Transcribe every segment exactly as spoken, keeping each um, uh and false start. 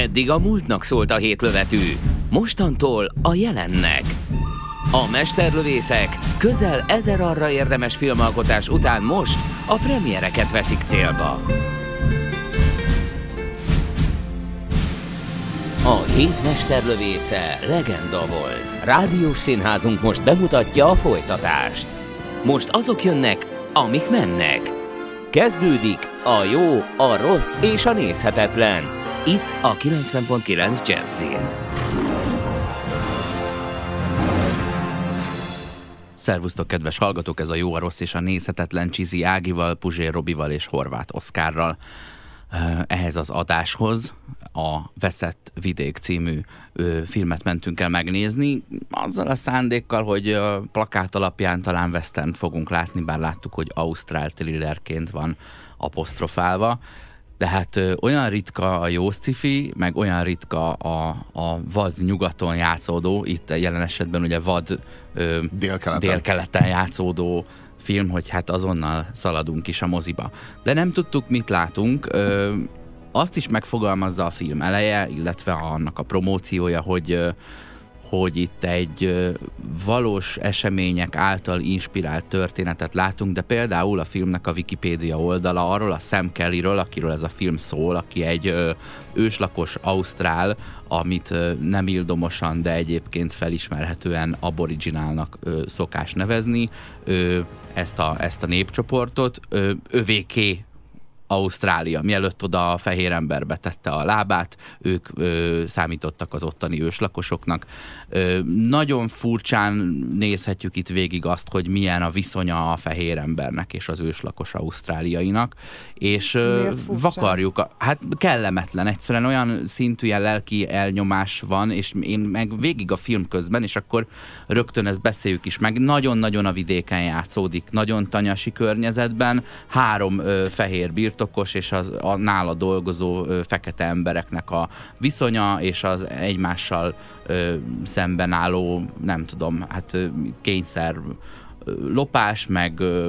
Eddig a múltnak szólt a hétlövetű, mostantól a jelennek. A mesterlövészek közel ezer arra érdemes filmalkotás után most a premiereket veszik célba. A hét mesterlövésze legenda volt. Rádiós színházunk most bemutatja a folytatást. Most azok jönnek, amik mennek. Kezdődik a jó, a rossz és a nézhetetlen. Itt a kilencven pont kilenc Jazzin. Szervusztok, kedves hallgatók! Ez a jó, a rossz és a nézhetetlen Csizi Ágival, Puzsér Robival és Horváth Oszkárral. Ehhez az adáshoz a Veszett vidék című ö, filmet mentünk el megnézni, azzal a szándékkal, hogy a plakát alapján talán western fogunk látni, bár láttuk, hogy ausztrál thrillerként van apostrofálva. De hát ö, olyan ritka a jó sci-fi, meg olyan ritka a, a vad nyugaton játszódó, itt jelen esetben ugye vad ö, délkeleten. délkeleten játszódó film, hogy hát azonnal szaladunk is a moziba. De nem tudtuk, mit látunk. Ö, azt is megfogalmazza a film eleje, illetve annak a promóciója, hogy, hogy itt egy valós események által inspirált történetet látunk, de például a filmnek a Wikipédia oldala arról a Sam Kellyről, akiről ez a film szól, aki egy ö, őslakos ausztrál, amit ö, nem ildomosan, de egyébként felismerhetően aboriginálnak ö, szokás nevezni, ö, ezt, a, ezt a népcsoportot, ö, övéké Ausztrália. Mielőtt oda a fehér emberbe tette a lábát, ők ö, számítottak az ottani őslakosoknak. Ö, nagyon furcsán nézhetjük itt végig azt, hogy milyen a viszonya a fehér embernek és az őslakos ausztráliainak, és ö, vakarjuk. A, hát kellemetlen, egyszerűen olyan szintű ilyen lelki elnyomás van, és én meg végig a film közben, és akkor rögtön ezt beszéljük is meg, nagyon-nagyon a vidéken játszódik, nagyon tanyasi környezetben, három ö, fehér bírt birtokos és az, a nála dolgozó ö, fekete embereknek a viszonya, és az egymással ö, szemben álló, nem tudom, hát ö, kényszer ö, lopás, meg ö,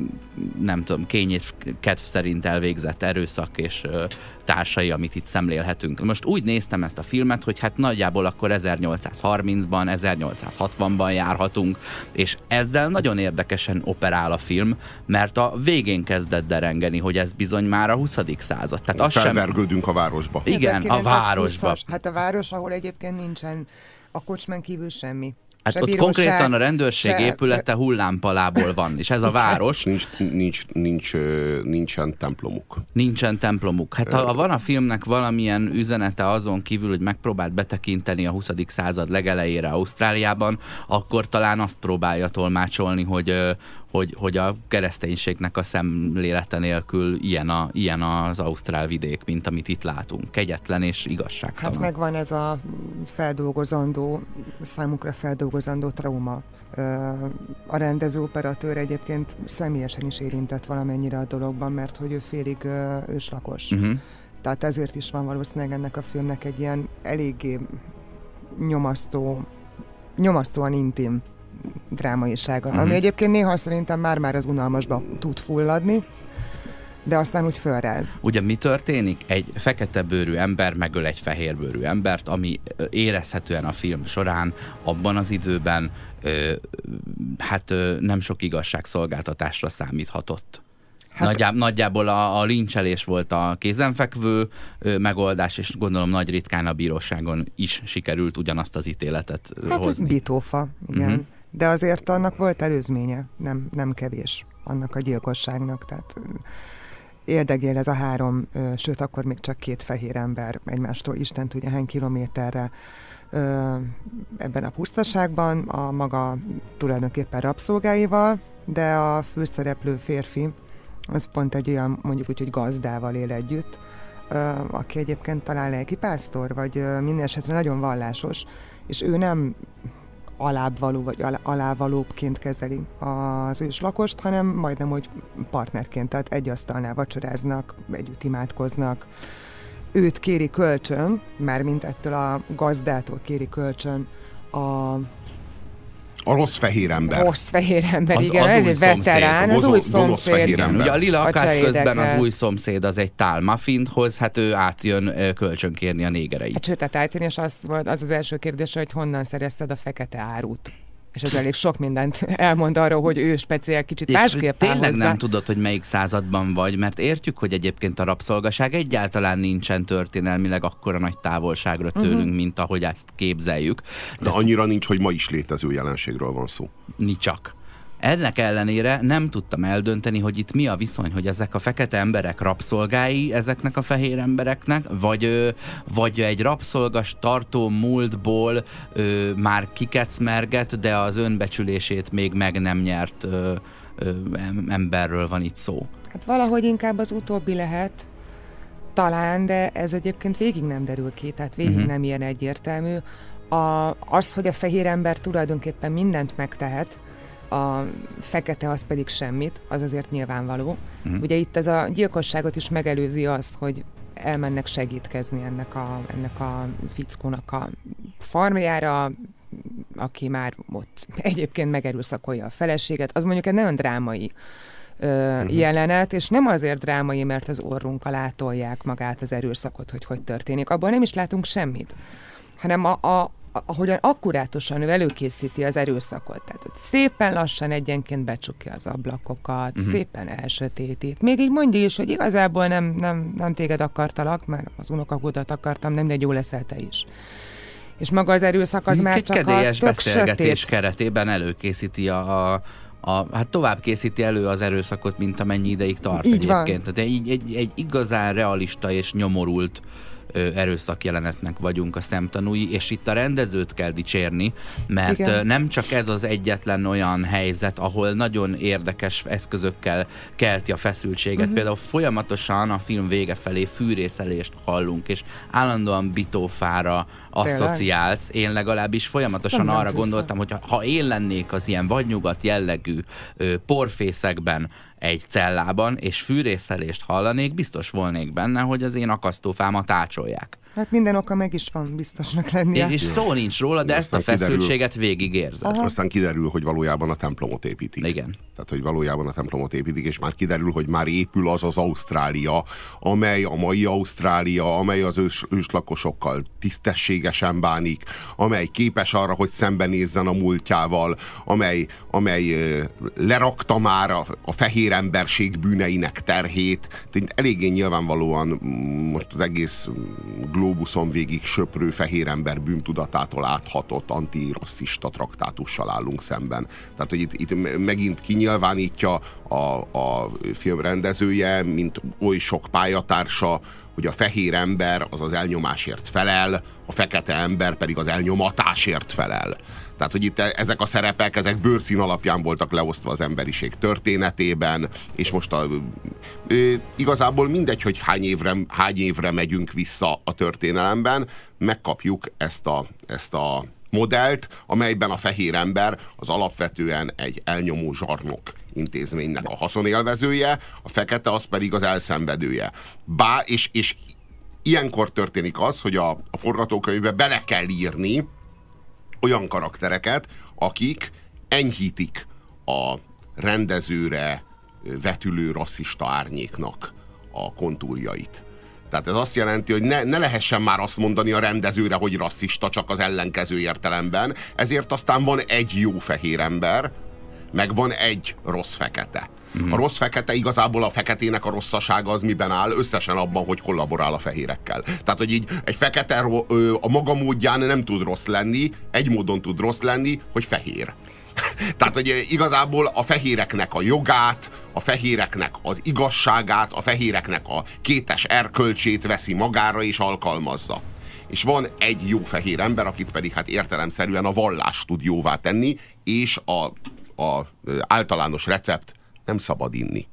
nem tudom, kényét kedv szerint elvégzett erőszak és ö, társai, amit itt szemlélhetünk. Most úgy néztem ezt a filmet, hogy hát nagyjából akkor ezernyolcszázharmincban, ezernyolcszázhatvanban járhatunk, és ezzel nagyon érdekesen operál a film, mert a végén kezdett derengeni, hogy ez bizony már a huszadik század. Tehát az felvergődünk sem... a városba. Igen, a városba. Hát a város, ahol egyébként nincsen a kocsmán kívül semmi. Hát se ott bíróság, konkrétan a rendőrség se... épülete hullámpalából van, és ez a város. Nincs, nincs, nincs, nincsen templomuk. Nincsen templomuk. Hát ha van a filmnek valamilyen üzenete azon kívül, hogy megpróbált betekinteni a huszadik század legelejére Ausztráliában, akkor talán azt próbálja tolmácsolni, hogy, hogy, hogy a kereszténységnek a szemlélete nélkül ilyen, a, ilyen az ausztrál vidék, mint amit itt látunk. Kegyetlen és igazságtalan. Hát megvan ez a feldolgozandó, számukra feldolgozandó trauma. A rendező operatőr egyébként személyesen is érintett valamennyire a dologban, mert hogy ő félig őslakos. Uh-huh. Tehát ezért is van valószínűleg ennek a filmnek egy ilyen eléggé nyomasztó, nyomasztóan intim drámaisága, uh-huh. ami egyébként néha szerintem már-már az unalmasba tud fulladni, de aztán úgy fölráz. Ugye mi történik? Egy fekete bőrű ember megöl egy fehér bőrű embert, ami érezhetően a film során, abban az időben ö, hát ö, nem sok igazságszolgáltatásra számíthatott. Hát, Nagyjá, nagyjából a, a lincselés volt a kézenfekvő ö, megoldás, és gondolom nagy ritkán a bíróságon is sikerült ugyanazt az ítéletet ö, hát hozni. Hát bitófa, igen. Uh-huh. De azért annak volt előzménye, nem, nem kevés annak a gyilkosságnak, tehát érdegél ez a három, ö, sőt akkor még csak két fehér ember egymástól Isten tudja hány kilométerre ö, ebben a pusztaságban, a maga tulajdonképpen rabszolgáival, de a főszereplő férfi az pont egy olyan, mondjuk úgy, hogy gazdával él együtt, ö, aki egyébként talán lelkipásztor, vagy ö, minden esetre nagyon vallásos, és ő nem alábbvaló vagy alávalóbbként kezeli az őslakost, hanem majdnem, hogy partnerként, tehát egy asztalnál vacsoráznak, együtt imádkoznak. Őt kéri kölcsön, mármint ettől a gazdától kéri kölcsön a A rossz fehér ember. Rossz fehér ember, Az- igen, az ez új egy veterán, az szomszéd, új gonosz- gonosz szomszéd. fehér Igen, ember. ugye a lila A akác közben az cselédeket. új szomszéd az egy tál muffint hoz, hát ő átjön ö, kölcsönkérni a négereit. Hát sőt, tehát átjönni, és az volt az az első kérdés, hogy honnan szerezted a fekete árut. És ez elég sok mindent elmond arról, hogy ő speciál kicsit És másképp áll tényleg hozzá. nem tudod, hogy melyik században vagy, mert értjük, hogy egyébként a rabszolgaság egyáltalán nincsen történelmileg akkora nagy távolságra tőlünk, uh-huh. mint ahogy ezt képzeljük. De annyira nincs, hogy ma is létező jelenségről van szó. Ni csak. Ennek ellenére nem tudtam eldönteni, hogy itt mi a viszony, hogy ezek a fekete emberek rabszolgái ezeknek a fehér embereknek, vagy, ö, vagy egy rabszolgas tartó múltból ö, már kikecmerget, de az önbecsülését még meg nem nyert ö, ö, em- emberről van itt szó. Hát valahogy inkább az utóbbi lehet, talán, de ez egyébként végig nem derül ki, tehát végig Mhm. nem ilyen egyértelmű. A, az, hogy a fehér ember tulajdonképpen mindent megtehet, a fekete az pedig semmit, az azért nyilvánvaló. Mhm. Ugye itt ez a gyilkosságot is megelőzi az, hogy elmennek segítkezni ennek a, ennek a fickónak a farmjára, aki már ott egyébként megerőszakolja a feleséget. Az mondjuk egy nagyon drámai ö, uh-huh. jelenet, és nem azért drámai, mert az orrunkkal átolják magát az erőszakot, hogy hogy történik. Abban nem is látunk semmit, hanem a, a ahogyan akkurátusan ő előkészíti az erőszakot. Tehát ott szépen lassan egyenként becsukja az ablakokat, uh-huh. szépen elsötétít. Még így mondja is, hogy igazából nem, nem, nem téged akartalak, mert az unokagodat akartam, nem, de jó leszel te is. És maga az erőszak az már Egy csak a kedélyes tök beszélgetés sötét. keretében előkészíti a, a A, hát tovább készíti elő az erőszakot, mint amennyi ideig tart Így van. egyébként. Tehát egy, egy, egy igazán realista és nyomorult ö, erőszakjelenetnek vagyunk a szemtanúi, és itt a rendezőt kell dicsérni, mert Igen. ö, nem csak ez az egyetlen olyan helyzet, ahol nagyon érdekes eszközökkel kelti a feszültséget. Uh-huh. Például folyamatosan a film vége felé fűrészelést hallunk, és állandóan bitófára asszociálsz. Én legalábbis folyamatosan Nem arra nem gondoltam, hogy ha én lennék az ilyen vadnyugat jellegű ö, porfészekben egy cellában, és fűrészelést hallanék, biztos volnék benne, hogy az én akasztófámat ácsolják. Hát minden oka meg is van biztosnak lennie. És, és szó nincs róla, de De ezt a aztán kiderül- feszültséget végig érzed. Aha. Aztán kiderül, hogy valójában a templomot építik. Igen. Tehát, hogy valójában a templomot építik, és már kiderül, hogy már épül az az Ausztrália, amely a mai Ausztrália, amely az ős, őslakosokkal tisztességesen bánik, amely képes arra, hogy szembenézzen a múltjával, amely, amely ö, lerakta már a, a fehér emberség bűneinek terhét. Tehát eléggé nyilvánvalóan mm, most az egész globuszon végig söprő fehér ember bűntudatától áthatott antirasszista traktátussal állunk szemben. Tehát, hogy itt, itt megint kinyilvánítja a, a film rendezője, mint oly sok pályatársa, hogy a fehér ember az az elnyomásért felel, a fekete ember pedig az elnyomatásért felel. Tehát, hogy itt ezek a szerepek, ezek bőrszín alapján voltak leosztva az emberiség történetében, és most a, ö, igazából mindegy, hogy hány évre, hány évre megyünk vissza a történelemben, megkapjuk ezt a, ezt a modellt, amelyben a fehér ember az alapvetően egy elnyomó zsarnok intézménynek a haszonélvezője, a fekete az pedig az elszenvedője. Bá, és, és ilyenkor történik az, hogy a, a forgatókönyvbe bele kell írni olyan karaktereket, akik enyhítik a rendezőre vetülő rasszista árnyéknak a kontúrjait. Tehát ez azt jelenti, hogy ne, ne lehessen már azt mondani a rendezőre, hogy rasszista, csak az ellenkező értelemben. Ezért aztán van egy jó fehér ember, meg van egy rossz fekete. Mm. A rossz fekete igazából a feketének a rosszasága az miben áll? Összesen abban, hogy kollaborál a fehérekkel. Tehát, hogy így egy fekete a maga módján nem tud rossz lenni, egy módon tud rossz lenni, hogy fehér. Tehát, hogy igazából a fehéreknek a jogát, a fehéreknek az igazságát, a fehéreknek a kétes erkölcsét veszi magára és alkalmazza. És van egy jó fehér ember, akit pedig hát értelemszerűen a vallás tud jóvá tenni, és a, a általános recept nem szabad inni.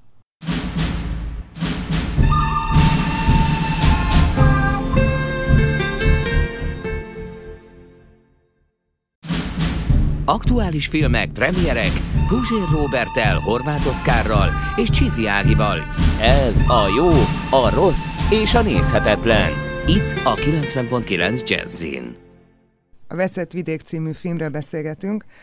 Aktuális filmek, premierek Guzsér Róberttel, Horváth Oszkárral és Csizi Ágival. Ez a jó, a rossz és a nézhetetlen. Itt a kilencven pont kilenc Jazzin. A Veszett vidék című filmről beszélgetünk.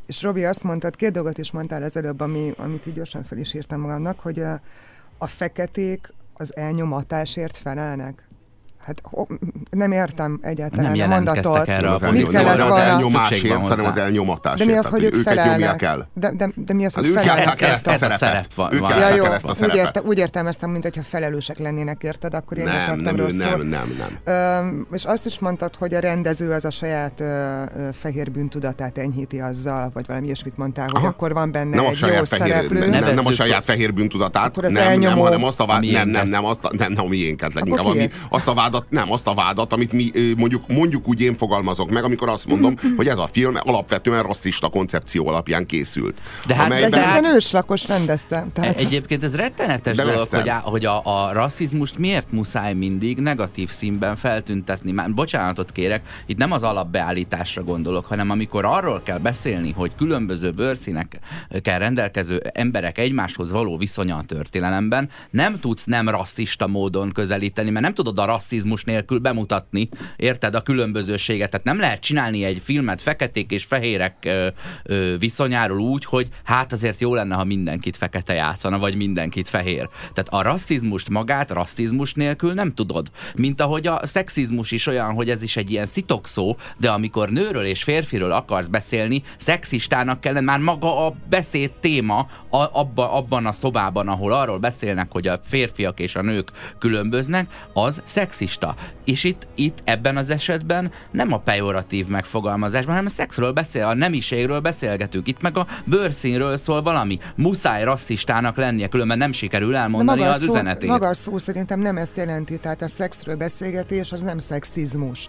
És Robi azt mondtad, két dolgot is mondtál az előbb, ami, amit így gyorsan fel is írtam magamnak, hogy a, a feketék az elnyomatásért felelnek. Hát nem értem egyáltalán nem a mondatot. Erre a mit kellett az volna? elnyomásért, hanem az elnyomatásért. De mi az, hogy ők felelnek? El. De, de, de mi az, hát hogy felelnek? ezt a szerepet. Ők ja, jó, ezt a úgy, szerepet. érte, úgy értelmeztem, mint hogyha felelősek lennének, érted? Akkor én nem, nem, rosszul. nem, nem, nem. Ö, és azt is mondtad, hogy a rendező az a saját ö, ö, fehér bűntudatát enyhíti azzal, vagy valami ilyesmit mondtál, hogy Aha. akkor van benne nem egy jó fehér, szereplő. Nem, nem a saját fehér bűntudatát, nem, nem, hanem azt a vádat, nem, nem, nem, azt, nem, nem a miénket leginkább, ami, azt a vádat, nem, azt a vádat, amit mi mondjuk, mondjuk úgy én fogalmazok meg, amikor azt mondom, hogy ez a film alapvetően rasszista koncepció alapján készült. De hát amelyben... de hiszen őslakos rendezte. Tehát... Egyébként ez rettenetes dolog, hogy, a, hogy a, a rasszizmust miért muszáj mindig negatív színben feltüntetni. Már bocsánatot kérek, itt nem az alapbeállításra gondolok, hanem amikor arról kell beszélni, hogy különböző bőrszínekkel rendelkező emberek egymáshoz való viszonya a történelemben, nem tudsz nem rasszista módon közelíteni, mert nem tudod a rasszizmus nélkül bemutatni, érted, a különbözőséget. Tehát nem lehet csinálni egy filmet feketék és fehérek ö, ö, viszonyáról úgy, hogy hát azért jó lenne, ha mindenkit fekete játszana, vagy mindenkit fehér. Tehát a rasszizmust magát rasszizmus nélkül nem tudod. Mint ahogy a szexizmus is olyan, hogy ez is egy ilyen szitokszó, de amikor nőről és férfiről akarsz beszélni, szexistának kellene már maga a beszéd téma a, abba, abban a szobában, ahol arról beszélnek, hogy a férfiak és a nők különböznek, az szexista. És itt, itt ebben az esetben nem a pejoratív megfogalmazásban, hanem a szexről beszél, a nemiségről beszélgetünk. Itt meg a bőrszínről szól valami. Muszáj rasszistának lennie, különben nem sikerül elmondani az szó, üzenetét. Maga a szó szerintem nem ezt jelenti, tehát a szexről beszélgetés az nem szexizmus.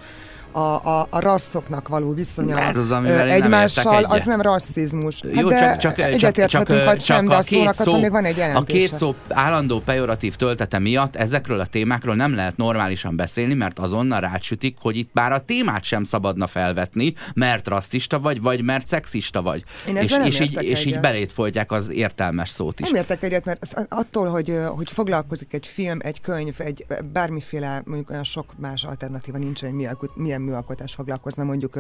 A, a, a rasszoknak való viszonya ez az, egymással, az nem rasszizmus. Hát jó, de csak, csak, egyetérthetünk, vagy sem, de a szónak attól még van egy jelentése. A két szó állandó pejoratív töltete miatt ezekről a témákról nem lehet normálisan beszélni, mert azonnal rácsütik, hogy itt már a témát sem szabadna felvetni, mert rasszista vagy, vagy mert szexista vagy. És, és, így, és így belét folytják az értelmes szót is. Nem értek egyet, mert attól, hogy, hogy foglalkozik egy film, egy könyv, egy bármiféle, mondjuk olyan sok más alternatíva nincsen, hogy milyen, milyen műalkotás foglalkozna mondjuk ö,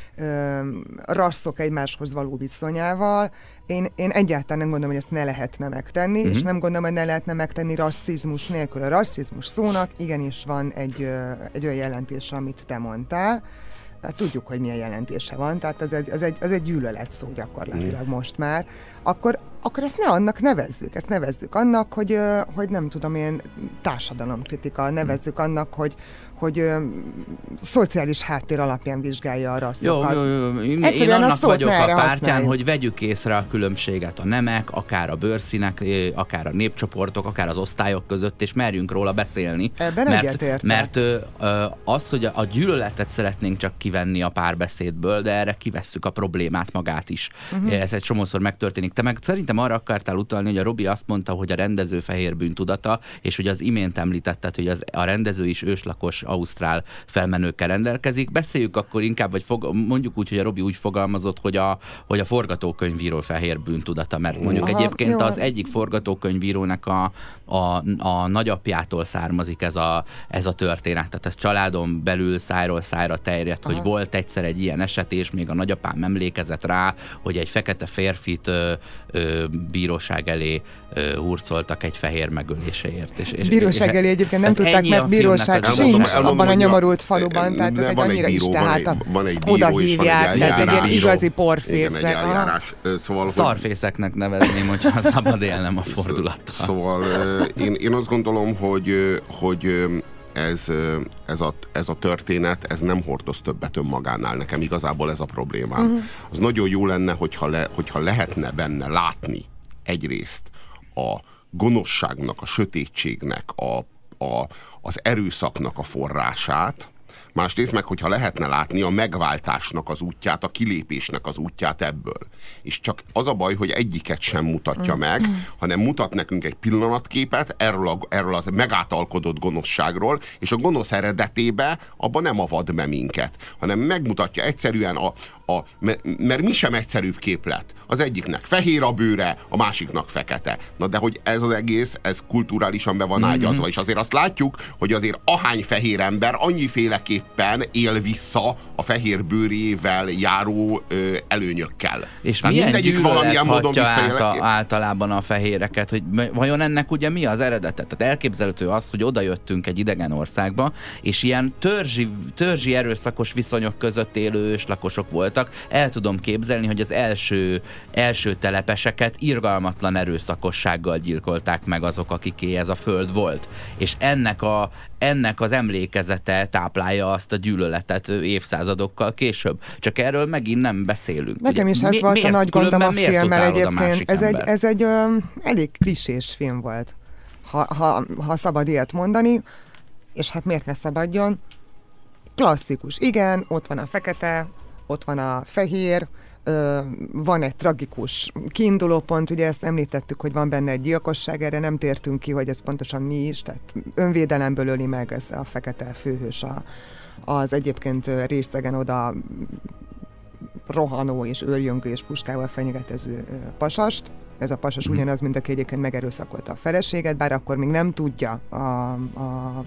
ö, rasszok egymáshoz való viszonyával. Én, én egyáltalán nem gondolom, hogy ezt ne lehetne megtenni, uh-huh. és nem gondolom, hogy ne lehetne megtenni rasszizmus nélkül. A rasszizmus szónak igenis van egy, ö, egy olyan jelentése, amit te mondtál. Tehát tudjuk, hogy milyen jelentése van, tehát az egy, az egy, az egy gyűlölet szó gyakorlatilag uh-huh. most már. Akkor, akkor ezt ne annak nevezzük, ezt nevezzük annak, hogy, hogy nem tudom én, társadalomkritika, nevezzük annak, hogy, hogy ö, szociális háttér alapján vizsgálja a rasszokat. Jó, jó, jó. Én, én annak vagyok a pártján, használjuk. Hogy vegyük észre a különbséget a nemek, akár a bőrszínek, akár a népcsoportok, akár az osztályok között, és merjünk róla beszélni. Ebben egyetértek. Mert, mert ö, az, hogy a gyűlöletet szeretnénk csak kivenni a párbeszédből, de erre kivesszük a problémát magát is. Uh-huh. Ez egy csomószor megtörténik. Te meg szerintem arra akartál utalni, hogy a Robi azt mondta, hogy a rendező fehér bűntudata, és hogy az imént említetted, hogy az, a rendező is őslakos ausztrál felmenőkkel rendelkezik. Beszéljük akkor inkább, vagy fog, mondjuk úgy, hogy a Robi úgy fogalmazott, hogy a, hogy a forgatókönyvíró fehér bűntudata, mert mondjuk Aha, egyébként jó. az egyik forgatókönyvírónak a, a, a nagyapjától származik ez a, ez a történet. Tehát ez családon belül szájról szájra terjedt, Aha. hogy volt egyszer egy ilyen eset, és még a nagyapám emlékezett rá, hogy egy fekete férfit ö, ö, bíróság elé ö, hurcoltak egy fehér megöléséért. És, és, bíróság elé egyébként nem tudták, mert bíróság sincs abban a nyomorult faluban, tehát ez egy annyira is, tehát oda hívják, tehát egy ilyen igazi porfész. Szóval, szarfészeknek nevezném, hogyha szabad élnem a fordulattal. Szóval én, én azt gondolom, hogy, hogy ez, ez, a, ez a történet, ez nem hordoz többet önmagánál. Nekem igazából ez a problémám. Uh-huh. Az nagyon jó lenne, hogyha, le, hogyha lehetne benne látni egyrészt a gonoszságnak, a sötétségnek, a, a, az erőszaknak a forrását, másrészt meg, hogyha lehetne látni a megváltásnak az útját, a kilépésnek az útját ebből. És csak az a baj, hogy egyiket sem mutatja meg, hanem mutat nekünk egy pillanatképet erről a, erről a megátalkodott gonoszságról, és a gonosz eredetébe abban nem avad be minket, hanem megmutatja egyszerűen a, a mert, mert mi sem egyszerűbb képlet. Az egyiknek fehér a bőre, a másiknak fekete. Na de hogy ez az egész, ez kulturálisan be van ágyazva, mm-hmm. és azért azt látjuk, hogy azért ahány fehér ember, annyiféle mindenképpen él vissza a fehér bőrével járó ö, előnyökkel. És tehát milyen mindegyik valamilyen módon gyűlölet hatja általában a fehéreket, hogy vajon ennek ugye mi az eredete? Tehát elképzelhető az, hogy oda jöttünk egy idegen országba, és ilyen törzsi, törzsi erőszakos viszonyok között élő őslakosok voltak. El tudom képzelni, hogy az első, első telepeseket irgalmatlan erőszakossággal gyilkolták meg azok, akiké ez a föld volt. És ennek, a, ennek az emlékezete táplálja azt a gyűlöletet évszázadokkal később. Csak erről megint nem beszélünk. Nekem is ez mi, volt a nagy gondom a filmmel egyébként. Ez egy, ez egy ö, elég klisés film volt, ha, ha, ha szabad ilyet mondani, és hát miért ne szabadjon? Klasszikus. Igen, ott van a fekete, ott van a fehér, ö, van egy tragikus kiindulópont, ugye ezt említettük, hogy van benne egy gyilkosság, erre nem tértünk ki, hogy ez pontosan mi is, tehát önvédelemből öli meg ez a fekete főhős a, az egyébként részegen oda rohanó és őrjöngő és puskával fenyegetező pasast. Ez a pasas mm-hmm. ugyanaz, mint aki egyébként megerőszakolta a feleséget, bár akkor még nem tudja a, a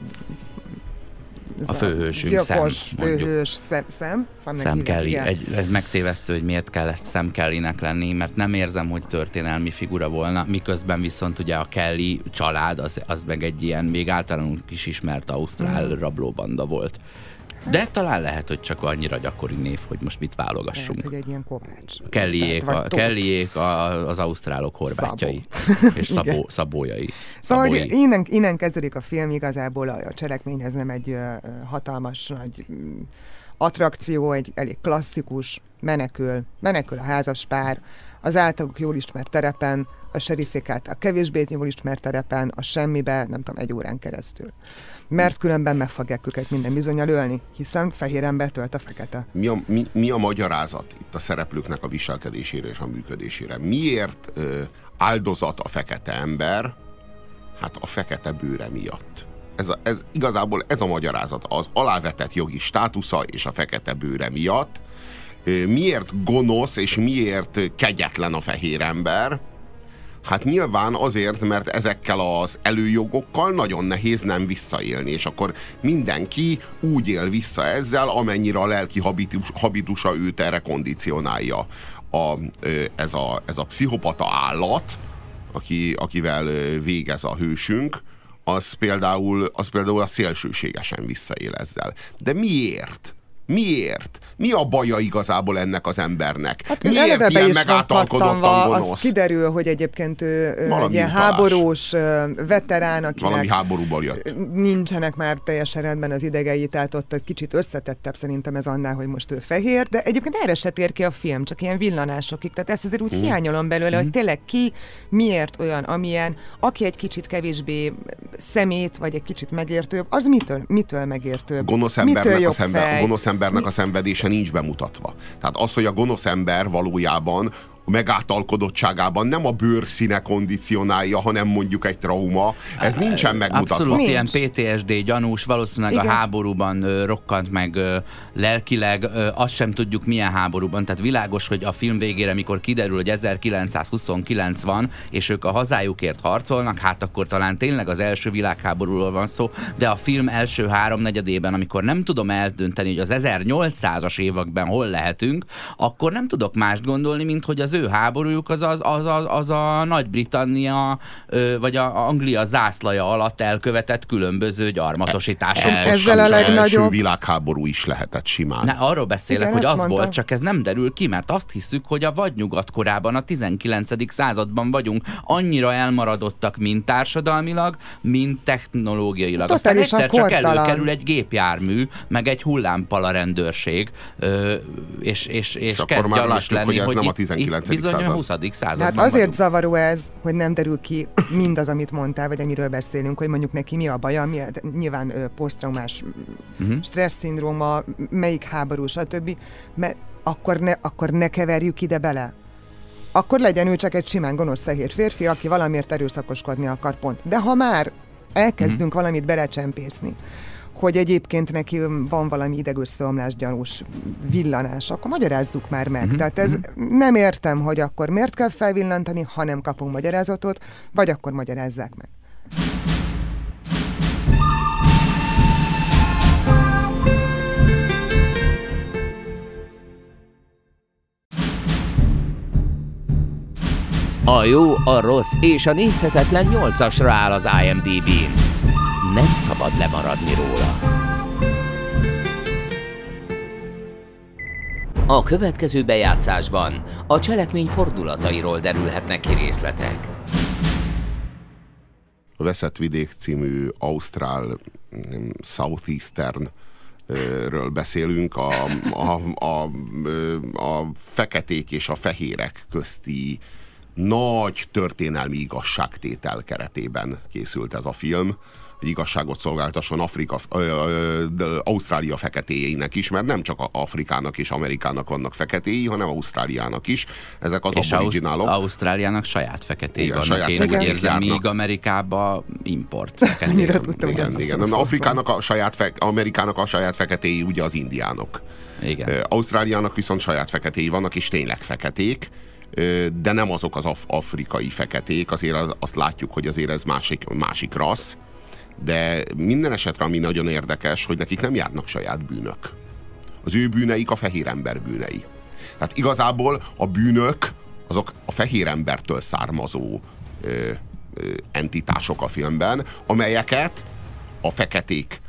a főhősünk, Sam, főhős Sam, Sam, Sam, Sam Kelly. Egy, egy megtévesztő, hogy miért kellett Sam Kellynek lenni, mert nem érzem, hogy történelmi figura volna, miközben viszont ugye a Kelly család, az, az meg egy ilyen még általánul is ismert ausztrál mm. rablóbanda volt. De talán lehet, hogy csak annyira gyakori név, hogy most mit válogassunk. Lehet, hogy egy ilyen Kovács. Kellyék, a, Kellyék a, az ausztrálok horvátjai. Szabó. És szabó, szabójai. Szóval hogy innen, innen kezdődik a film, igazából a, a cselekmény, ez nem egy uh, hatalmas nagy um, attrakció, egy elég klasszikus, menekül, menekül a házaspár, az általuk jól ismert terepen, a serifék által kevésbé jól ismert terepen, a semmibe, nem tudom, egy órán keresztül. Mert különben meg fogják őket minden bizonnyal ölni, hiszen fehér ember tölt a fekete. Mi a, mi, mi a magyarázat itt a szereplőknek a viselkedésére és a működésére? Miért ö, áldozat a fekete ember? Hát a fekete bőre miatt. Ez, a, ez igazából ez a magyarázat, az alávetett jogi státusza és a fekete bőre miatt. Ö, miért gonosz és miért kegyetlen a fehér ember? Hát nyilván azért, mert ezekkel az előjogokkal nagyon nehéz nem visszaélni, és akkor mindenki úgy él vissza ezzel, amennyire a lelki habitus, habitusa őt erre kondicionálja. A, ez, a, ez a pszichopata állat, aki, akivel végez a hősünk, az például, az például a szélsőségesen visszaél ezzel. De miért? Miért? Mi a baja igazából ennek az embernek? Hát miért ilyen megáltalkodottan gonosz? Az kiderül, hogy egyébként ő egy ilyen háborús veterán, akinek háborúból jött. Nincsenek már teljesen rendben az idegei, tehát ott egy kicsit összetettebb szerintem ez annál, hogy most ő fehér, de egyébként erre se tér ki a film, csak ilyen villanásokig. Tehát ezt azért úgy mm. hiányolom belőle, mm. hogy tényleg ki, miért olyan, amilyen, aki egy kicsit kevésbé szemét, vagy egy kicsit megértőbb, az mitől, mitől megértőbb? Gonosz embernek a szembe, a gonosz embernek a szenvedése nincs bemutatva. Tehát az, hogy a gonosz ember valójában a megáltalkodottságában nem a bőrszíne kondicionálja, hanem mondjuk egy trauma. Ez nincsen megmutatva. Abszolút Nincs. Ilyen pé té es dé gyanús, valószínűleg Igen. a háborúban ö, rokkant meg ö, lelkileg, ö, azt sem tudjuk milyen háborúban. Tehát világos, hogy a film végére, mikor kiderül, hogy ezerkilencszázhuszonkilenc van, és ők a hazájukért harcolnak, hát akkor talán tényleg az első világháborúról van szó, de a film első háromnegyedében, amikor nem tudom eldönteni, hogy az ezernyolcszázas években hol lehetünk, akkor nem tudok mást gondolni, mint hogy az ő háborújuk az az, az, az, az a Nagy-Britannia vagy a Anglia zászlaja alatt elkövetett különböző gyarmatosítások. Ezzel a legnagyobb... első világháború is lehetett simán. Ne, arról beszélek, Igen, hogy az mondta. volt, csak ez nem derül ki, mert azt hiszük, hogy a vadnyugat korában, a tizenkilencedik században vagyunk, annyira elmaradottak mind társadalmilag, mind technológiailag. Aztán egyszer csak előkerül egy gépjármű, meg egy hullámpala rendőrség, és, és, és, és kezd gyanús lenni, hogy ez hogy nem itt, a tizenkilencedik bizony század. a huszadik században Hát azért vagyunk. zavaró ez, hogy nem derül ki mindaz, amit mondtál, vagy amiről beszélünk, hogy mondjuk neki mi a baja, mi, nyilván ö, posztraumás uh-huh. stressz-szindróma, melyik háború, stb. Mert akkor ne, akkor ne keverjük ide bele. Akkor legyen ő csak egy simán gonosz fehér férfi, aki valamiért erőszakoskodni akar, pont. De ha már elkezdünk uh-huh. valamit belecsempészni, hogy egyébként neki van valami idegösszeomlás gyanús villanás, akkor magyarázzuk már meg. Mm-hmm. Tehát ez nem értem, hogy akkor miért kell felvillantani, ha nem kapunk magyarázatot, vagy akkor magyarázzák meg. A jó, a rossz és a nézhetetlen nyolcasra áll az I M D B-n. Nem szabad lemaradni róla. A következő bejátszásban a cselekmény fordulatairól derülhetnek ki részletek. A Veszett vidék című ausztrál Southeastern ről beszélünk, a, a, a, a feketék és a fehérek közti nagy történelmi igazságtétel keretében készült ez a film, hogy igazságot szolgáltasson Afrika, ö, ö, ö, Ausztrália feketéjének is, mert nem csak Afrikának és Amerikának vannak feketéi, hanem Ausztráliának is. Ezek az és aboriginálok. Ausztr- Ausztráliának saját feketéi igen, vannak. saját Én úgy érzem, járnak. míg Amerikában import feketék. Igen, igen. Afrikának a saját fe, Amerikának a saját feketéi ugye az indiánok. Igen. Ausztráliának viszont saját feketéi vannak, és tényleg feketék, de nem azok az af- afrikai feketék, azért az, azt látjuk, hogy azért ez másik, másik rassz, de minden esetre, ami nagyon érdekes, hogy nekik nem járnak saját bűnök. Az ő bűneik a fehér ember bűnei. Tehát igazából a bűnök azok a fehér embertől származó ö, ö, entitások a filmben, amelyeket a feketék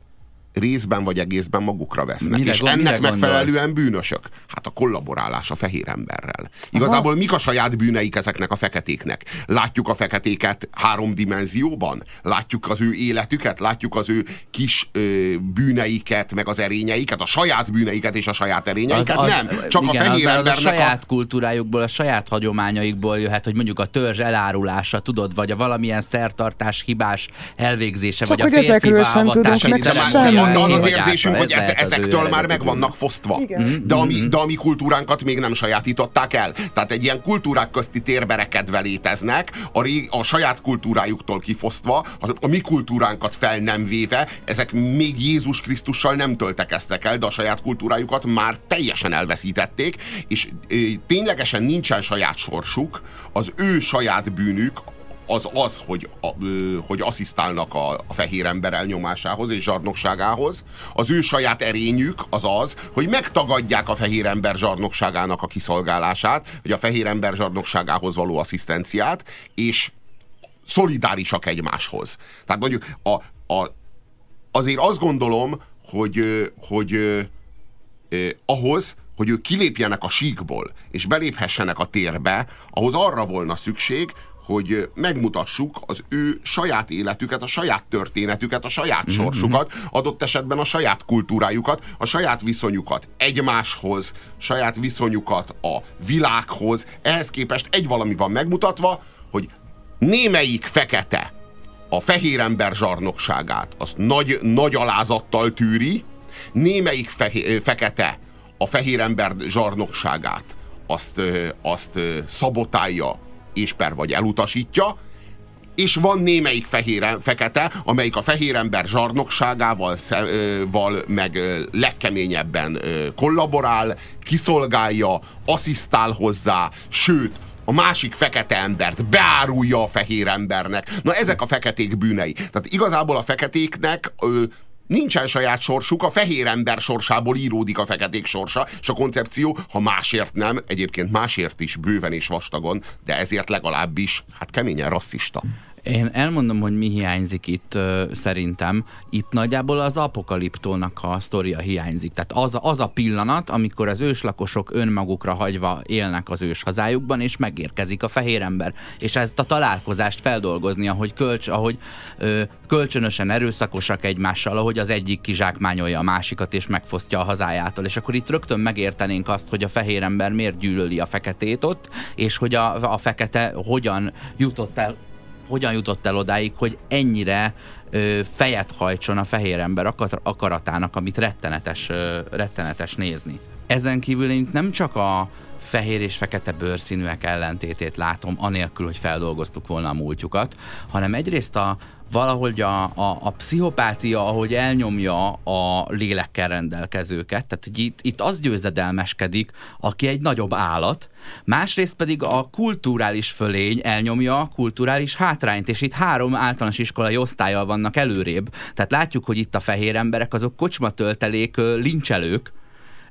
részben vagy egészben magukra vesznek. Mire, és gond, ennek mire megfelelően gondolsz? bűnösök. Hát a kollaborálás a fehér emberrel. Igazából Aha. mik a saját bűneik ezeknek a feketéknek? Látjuk a feketéket három dimenzióban? Látjuk az ő életüket? Látjuk az ő kis ö, bűneiket, meg az erényeiket? A saját bűneiket és a saját erényeiket? Az, az, nem. Csak igen, a fehér az, embernek az a saját a... kultúrájukból, a saját hagyományaikból jöhet, hogy mondjuk a törzs elárulása, tudod, vagy a valamilyen szertartás hibás elvégzése, csak vagy a férfi beavatása. De az az érzésünk, hogy ez ezektől már meg vannak fosztva. De a, mi, de a mi kultúránkat még nem sajátították el. Tehát egy ilyen kultúrák közti térbe rekedve léteznek, a, rég, a saját kultúrájuktól kifosztva, a, a mi kultúránkat fel nem véve, ezek még Jézus Krisztussal nem töltekeztek el, de a saját kultúrájukat már teljesen elveszítették, és e, ténylegesen nincsen saját sorsuk, az ő saját bűnük, az az, hogy, a, hogy asszisztálnak a, a fehér ember elnyomásához és zsarnokságához. Az ő saját erényük az az, hogy megtagadják a fehér ember zsarnokságának a kiszolgálását, vagy a fehér ember zsarnokságához való asszisztenciát, és szolidárisak egymáshoz. Tehát mondjuk a, a, azért azt gondolom, hogy, hogy eh, ahhoz, hogy ők kilépjenek a síkból, és beléphessenek a térbe, ahhoz arra volna szükség, hogy megmutassuk az ő saját életüket, a saját történetüket, a saját mm-hmm. sorsukat, adott esetben a saját kultúrájukat, a saját viszonyukat egymáshoz, saját viszonyukat a világhoz. Ehhez képest egy valami van megmutatva, hogy némelyik fekete a fehér ember zsarnokságát, azt nagy, nagy alázattal tűri, némelyik fehér, fekete a fehér ember zsarnokságát, azt, azt szabotálja, és per vagy elutasítja, és van némelyik fehér, fekete, amelyik a fehér ember zsarnokságával val, meg legkeményebben kollaborál, kiszolgálja, asszisztál hozzá, sőt, a másik fekete embert beárulja a fehér embernek. Na, ezek a feketék bűnei. Tehát igazából a feketéknek ö, nincsen saját sorsuk, a fehér ember sorsából íródik a feketék sorsa, és a koncepció, ha másért nem, egyébként másért is bőven és vastagon, de ezért legalábbis, hát keményen rasszista. Én elmondom, hogy mi hiányzik itt uh, szerintem. Itt nagyjából az apokaliptónak a sztoria hiányzik. Tehát az a, az a pillanat, amikor az őslakosok önmagukra hagyva élnek az ős hazájukban, és megérkezik a fehér ember. És ezt a találkozást feldolgozni, ahogy, kölcs, ahogy ö, kölcsönösen erőszakosak egymással, ahogy az egyik kizsákmányolja a másikat, és megfosztja a hazájától. És akkor itt rögtön megértenénk azt, hogy a fehér ember miért gyűlöli a feketét ott, és hogy a, a fekete hogyan jutott el hogyan jutott el odáig, hogy ennyire ö, fejet hajtson a fehér ember akar, akaratának, amit rettenetes, ö, rettenetes nézni. Ezen kívül én nem csak a fehér és fekete bőrszínűek ellentétét látom, anélkül, hogy feldolgoztuk volna a múltjukat, hanem egyrészt a valahogy a, a, a pszichopátia, ahogy elnyomja a lélekkel rendelkezőket, tehát hogy itt, itt az győzedelmeskedik, aki egy nagyobb állat, másrészt pedig a kulturális fölény elnyomja a kulturális hátrányt, és itt három általános iskolai osztállyal vannak előrébb. Tehát látjuk, hogy itt a fehér emberek azok kocsmatöltelék lincselők,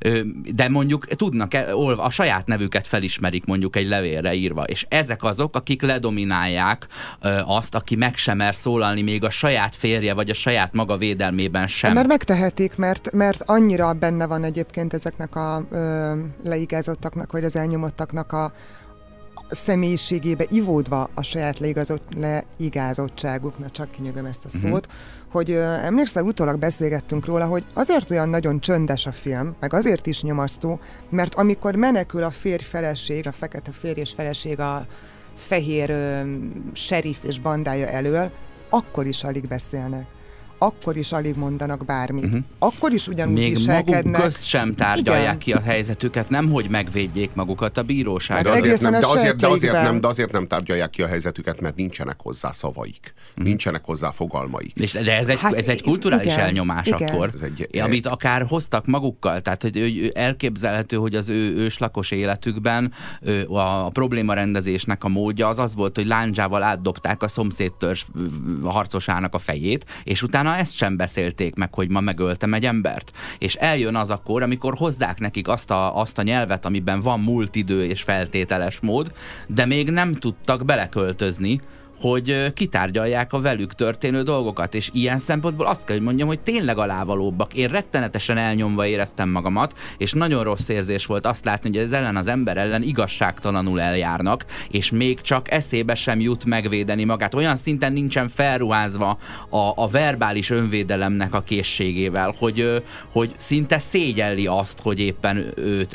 de mondjuk tudnak, a saját nevüket felismerik mondjuk egy levélre írva, és ezek azok, akik ledominálják azt, aki meg sem mer szólalni még a saját férje, vagy a saját maga védelmében sem. Mert megtehetik, mert, mert annyira benne van egyébként ezeknek a ö, leigázottaknak, vagy az elnyomottaknak a személyiségébe ivódva a saját leigazott, leigázottságuknak, csak kinyögöm ezt a szót, uh-huh. hogy ö, emlékszel, utólag beszélgettünk róla, hogy azért olyan nagyon csöndes a film, meg azért is nyomasztó, mert amikor menekül a férj feleség, a fekete férj és feleség a fehér ö, serif és bandája elől, akkor is alig beszélnek. Akkor is alig mondanak bármit. Uh-huh. Akkor is ugyanúgy még viselkednek. maguk közt sem tárgyalják Igen. ki a helyzetüket, nemhogy megvédjék magukat a bíróságon. De azért, nem, de, azért, de, azért nem, de azért nem tárgyalják ki a helyzetüket, mert nincsenek hozzá szavaik. Uh-huh. Nincsenek hozzá fogalmaik. És, de ez egy, hát, ez egy kulturális igen, elnyomás igen. akkor, ez egy, amit akár hoztak magukkal. Tehát hogy elképzelhető, hogy az ő őslakos életükben a problémarendezésnek a módja az az volt, hogy lándzsával átdobták a szomszédtörzs harcosának a fejét, és utána ezt sem beszélték meg, hogy ma megöltem egy embert. És eljön az akkor, amikor hozzák nekik azt a, azt a nyelvet, amiben van múlt idő és feltételes mód, de még nem tudtak beleköltözni, hogy kitárgyalják a velük történő dolgokat, és ilyen szempontból azt kell, hogy mondjam, hogy tényleg alávalóbbak. Én rettenetesen elnyomva éreztem magamat, és nagyon rossz érzés volt azt látni, hogy ez ellen az ember ellen igazságtalanul eljárnak, és még csak eszébe sem jut megvédeni magát. Olyan szinten nincsen felruházva a, a verbális önvédelemnek a készségével, hogy, hogy szinte szégyelli azt, hogy éppen őt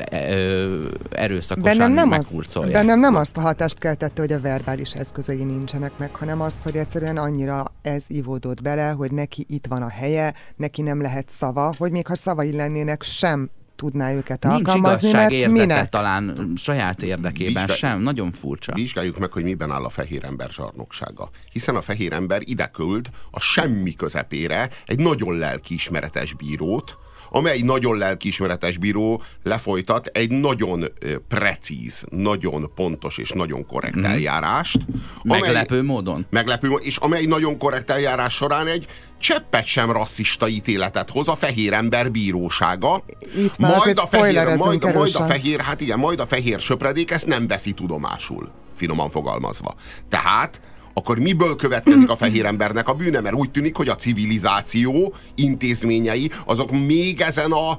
erőszakosan meghurcolják. Bennem nem azt a hatást keltette, hogy a verbális eszközei nincsenek meg, hanem azt, hogy egyszerűen annyira ez ivódott bele, hogy neki itt van a helye, neki nem lehet szava, hogy még ha szavai lennének, sem tudná őket Nincs alkalmazni, mert minek? Talán saját érdekében Vizsgál... sem, nagyon furcsa. Vizsgáljuk meg, hogy miben áll a fehér ember zsarnoksága. Hiszen a fehér ember ide küld a semmi közepére egy nagyon lelkiismeretes bírót, amely nagyon lelkiismeretes bíró lefolytat egy nagyon precíz, nagyon pontos és nagyon korrekt eljárást. Meglepő amely, módon. Meglepő módon, és amely nagyon korrekt eljárás során egy cseppet sem rasszista ítéletet hoz a fehér ember bírósága. Itt már majd a fehér, majd, majd a fehér, hát igen, majd a fehér söpredék ezt nem veszi tudomásul, finoman fogalmazva. Tehát akkor miből következik a fehér embernek a bűne? Mert úgy tűnik, hogy a civilizáció intézményei azok még ezen a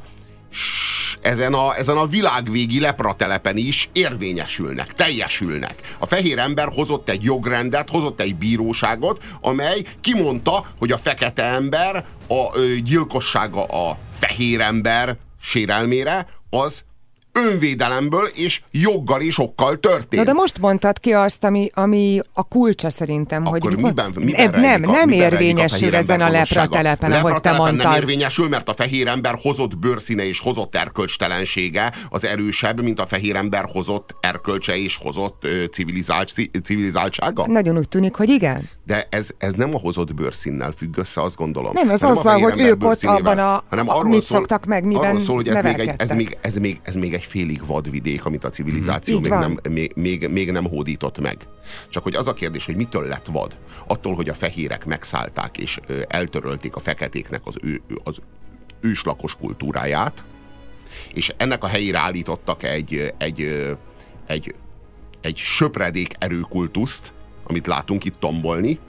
ezen a, ezen a világvégi lepratelepen is érvényesülnek, teljesülnek. A fehér ember hozott egy jogrendet, hozott egy bíróságot, amely kimondta, hogy a fekete ember a ö, gyilkossága a fehér ember sérelmére az önvédelemből és joggal és okkal történt. Na de most mondtad ki azt, ami, ami a kulcsa szerintem, akkor hogy miben, miben nem, nem, a, nem miben érvényesül a ezen a lepratelepen, ahogy te mondtad. Nem érvényesül, mert a fehér ember hozott bőrszíne és hozott erkölcstelensége az erősebb, mint a fehér ember hozott erkölcse és hozott ö, civilizált, civilizáltsága. Nagyon úgy tűnik, hogy igen. De ez, ez nem a hozott bőrszínnel függ össze, azt gondolom. Nem, az azzal, hogy ők ott abban a, hanem a mit szól, szoktak meg, miben arról szól, hogy ez még, egy, ez, még, ez, még, ez még egy félig vadvidék, amit a civilizáció még nem, még, még, még nem hódított meg. Csak hogy az a kérdés, hogy mitől lett vad? Attól, hogy a fehérek megszállták és ö, eltörölték a feketéknek az, ő, az őslakos kultúráját, és ennek a helyére állítottak egy, egy, egy, egy söpredék erőkultuszt, amit látunk itt tombolni,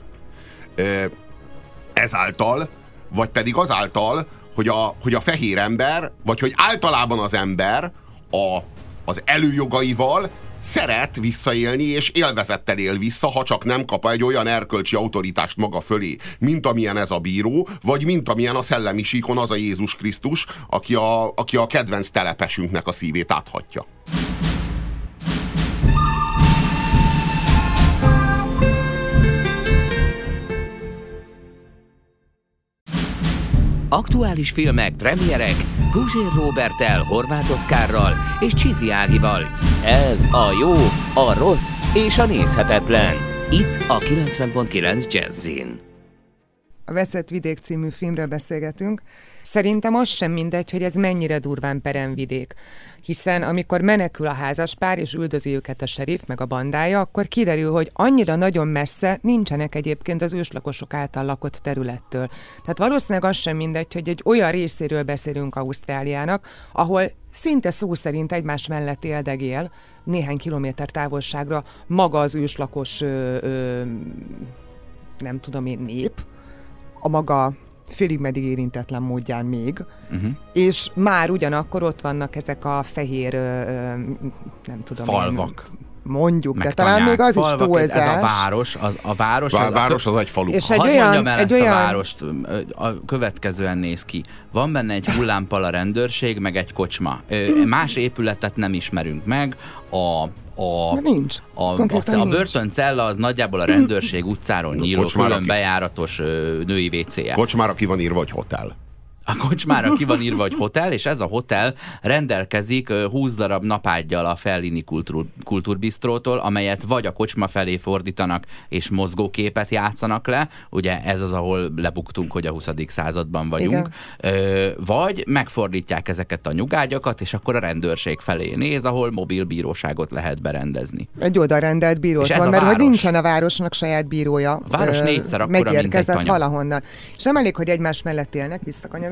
ezáltal, vagy pedig azáltal, hogy a, hogy a fehér ember, vagy hogy általában az ember a, az előjogaival szeret visszaélni, és élvezettel él vissza, ha csak nem kap egy olyan erkölcsi autoritást maga fölé, mint amilyen ez a bíró, vagy mint amilyen a szellemi síkon az a Jézus Krisztus, aki a, aki a kedvenc telepesünknek a szívét áthatja. Aktuális filmek, premierek, Guzsér Róberttel, Horváth Oszkárral és Csizi Ágival. Ez a jó, a rossz és a nézhetetlen. Itt a kilencven pont kilenc Jazzin. a Veszett vidék című filmről beszélgetünk, szerintem az sem mindegy, hogy ez mennyire durván peremvidék. Hiszen amikor menekül a házaspár, és üldözi őket a serif, meg a bandája, akkor kiderül, hogy annyira nagyon messze nincsenek egyébként az őslakosok által lakott területtől. Tehát valószínűleg az sem mindegy, hogy egy olyan részéről beszélünk Ausztráliának, ahol szinte szó szerint egymás mellett éldegél, néhány kilométer távolságra maga az őslakos, ö, ö, nem tudom én, nép, a maga félig-meddig érintetlen módján még, uh-huh. és már ugyanakkor ott vannak ezek a fehér, ö, ö, nem tudom falvak. Én, mondjuk, meg de talán tanyák, még az falvak, is túlzás. Ez a város, az, a város... A az, város az egy falu. És egy Hadd olyan, mondjam el egy ezt olyan... a várost, a következően néz ki. Van benne egy hullámpal rendőrség, meg egy kocsma. Más épületet nem ismerünk meg, a A, nincs. A, a, a börtöncella az nagyjából a rendőrség utcáról nyíló, külön bejáratos női vécéje. Kocsmára ki van írva, hogy hotel. A kocsmára ki van írva, hogy hotel, és ez a hotel rendelkezik húsz darab napággyal a Fellini kultúr, kultúrbisztrótól, amelyet vagy a kocsma felé fordítanak, és mozgóképet játszanak le, ugye ez az, ahol lebuktunk, hogy a huszadik században vagyunk, Ö, vagy megfordítják ezeket a nyugágyakat, és akkor a rendőrség felé néz, ahol mobil bíróságot lehet berendezni. Egy oda rendelt bírót van, mert hogy nincsen a városnak saját bírója. A város négyszer akkora, mint egy tanya. Valahonnan. És nem elég, hogy egymás mellett élnek, visszakanyarodva,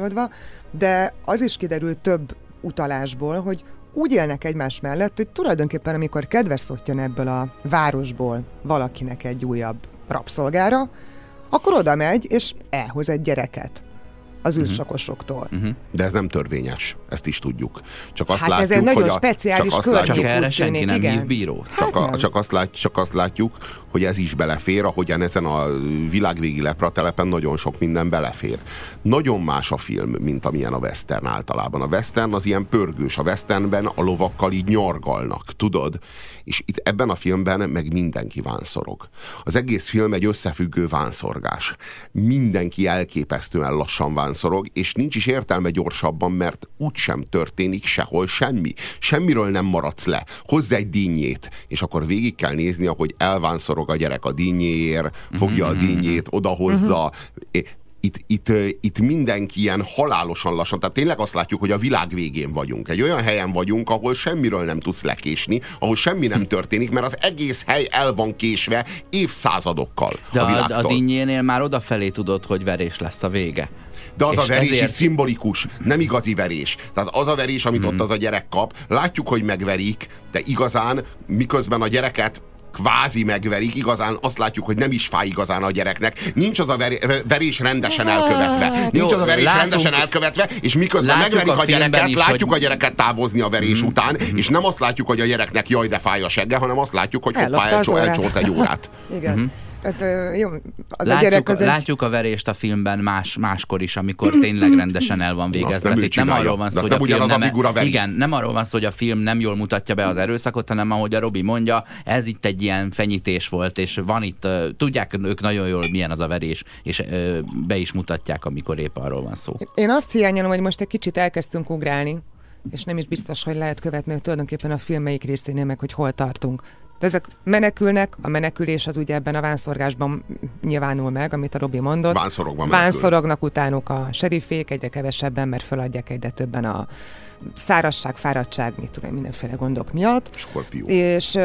de az is kiderült több utalásból, hogy úgy élnek egymás mellett, hogy tulajdonképpen amikor kedves szottyan ebből a városból valakinek egy újabb rabszolgára, akkor oda megy, és elhoz egy gyereket az őslakosoktól. Uh-huh. De ez nem törvényes, ezt is tudjuk. Csak azt hát látjuk, ez egy nagyon hogy a, speciális csak, környék, csak erre úgy senki tűnik, nem igen. hív bírót. Csak, Hát a, csak, azt lát, csak azt látjuk, hogy ez is belefér, ahogyan ezen a világvégi lepratelepen nagyon sok minden belefér. Nagyon más a film, mint amilyen a western általában. A western az ilyen pörgős. A westernben a lovakkal így nyargalnak, tudod? És itt ebben a filmben meg mindenki vánszorog. Az egész film egy összefüggő vánszorgás. Mindenki elképesztően lassan vánszorog, és nincs is értelme gyorsabban, mert úgysem történik sehol semmi. Semmiről nem maradsz le. Hozz egy dinnyét, és akkor végig kell nézni, ahogy elvánszorog a gyerek a dinnyéért, fogja a dinnyét, odahozza. Itt, itt, itt mindenki ilyen halálosan lassan, tehát tényleg azt látjuk, hogy a világ végén vagyunk. Egy olyan helyen vagyunk, ahol semmiről nem tudsz lekésni, ahol semmi nem történik, mert az egész hely el van késve évszázadokkal de a a, világtól. a dinnyénél már odafelé tudod, hogy verés lesz a vége. De az és a verés ezért... is szimbolikus, nem igazi verés. Tehát az a verés, amit hmm. ott az a gyerek kap, látjuk, hogy megverik, de igazán miközben a gyereket kvázi megverik, igazán azt látjuk, hogy nem is fáj igazán a gyereknek. Nincs az a ver- verés rendesen elkövetve. Nincs az a verés látunk, rendesen elkövetve, és miközben megverik a, a gyereket, is, látjuk hogy... a gyereket távozni a verés mm. után, mm. és nem azt látjuk, hogy a gyereknek jaj, de fáj a segge, hanem azt látjuk, hogy hoppá, elcsolt egy órát. Igen. Mm. Tehát, jó, az látjuk, a gyerek az egy... látjuk a verést a filmben más, máskor is, amikor tényleg rendesen el van végezve. Nem, Itt nem arról van szó, hogy nem a film nem, a figura veri. Igen, nem arról van szó, hogy a film nem jól mutatja be az erőszakot, hanem ahogy a Robi mondja, ez itt egy ilyen fenyítés volt, és van itt, tudják ők nagyon jól, milyen az a verés, és be is mutatják, amikor épp arról van szó. Én azt hiányolom, hogy most egy kicsit elkezdtünk ugrálni, és nem is biztos, hogy lehet követni, hogy tulajdonképpen a film melyik részénél meg, hogy hol tartunk. De ezek menekülnek, a menekülés az ugye ebben a vánszorgásban nyilvánul meg, amit a Robi mondott. Vánszorogban Vánszorognak utánuk a serifék, egyre kevesebben, mert feladják egyre többen a szárazság, fáradtság, mit tudom, mindenféle gondok miatt. Skorpió. És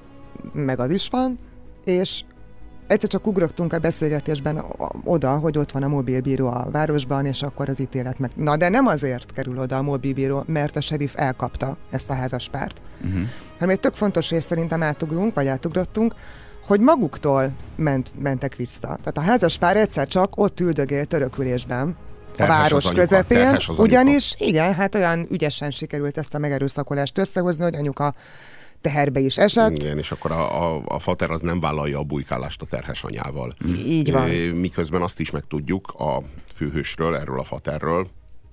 meg az is van, és egyszer csak ugrottunk a beszélgetésben oda, hogy ott van a mobilbíró a városban, és akkor az ítélet meg... Na, de nem azért kerül oda a mobilbíró, mert a serif elkapta ezt a házaspárt. Uh-huh. Hanem egy tök fontos rész szerintem átugrunk, vagy átugrottunk, hogy maguktól ment, mentek vissza. Tehát a házaspár egyszer csak ott üldögélt örökülésben, terhes a város anyuka, közepén, ugyanis igen, hát olyan ügyesen sikerült ezt a megerőszakolást összehozni, hogy anyuka teherbe is esett. Igen, és akkor a, a, a fater az nem vállalja a bujkálást a terhes anyával. Így van. Miközben azt is megtudjuk a főhősről, erről a faterről,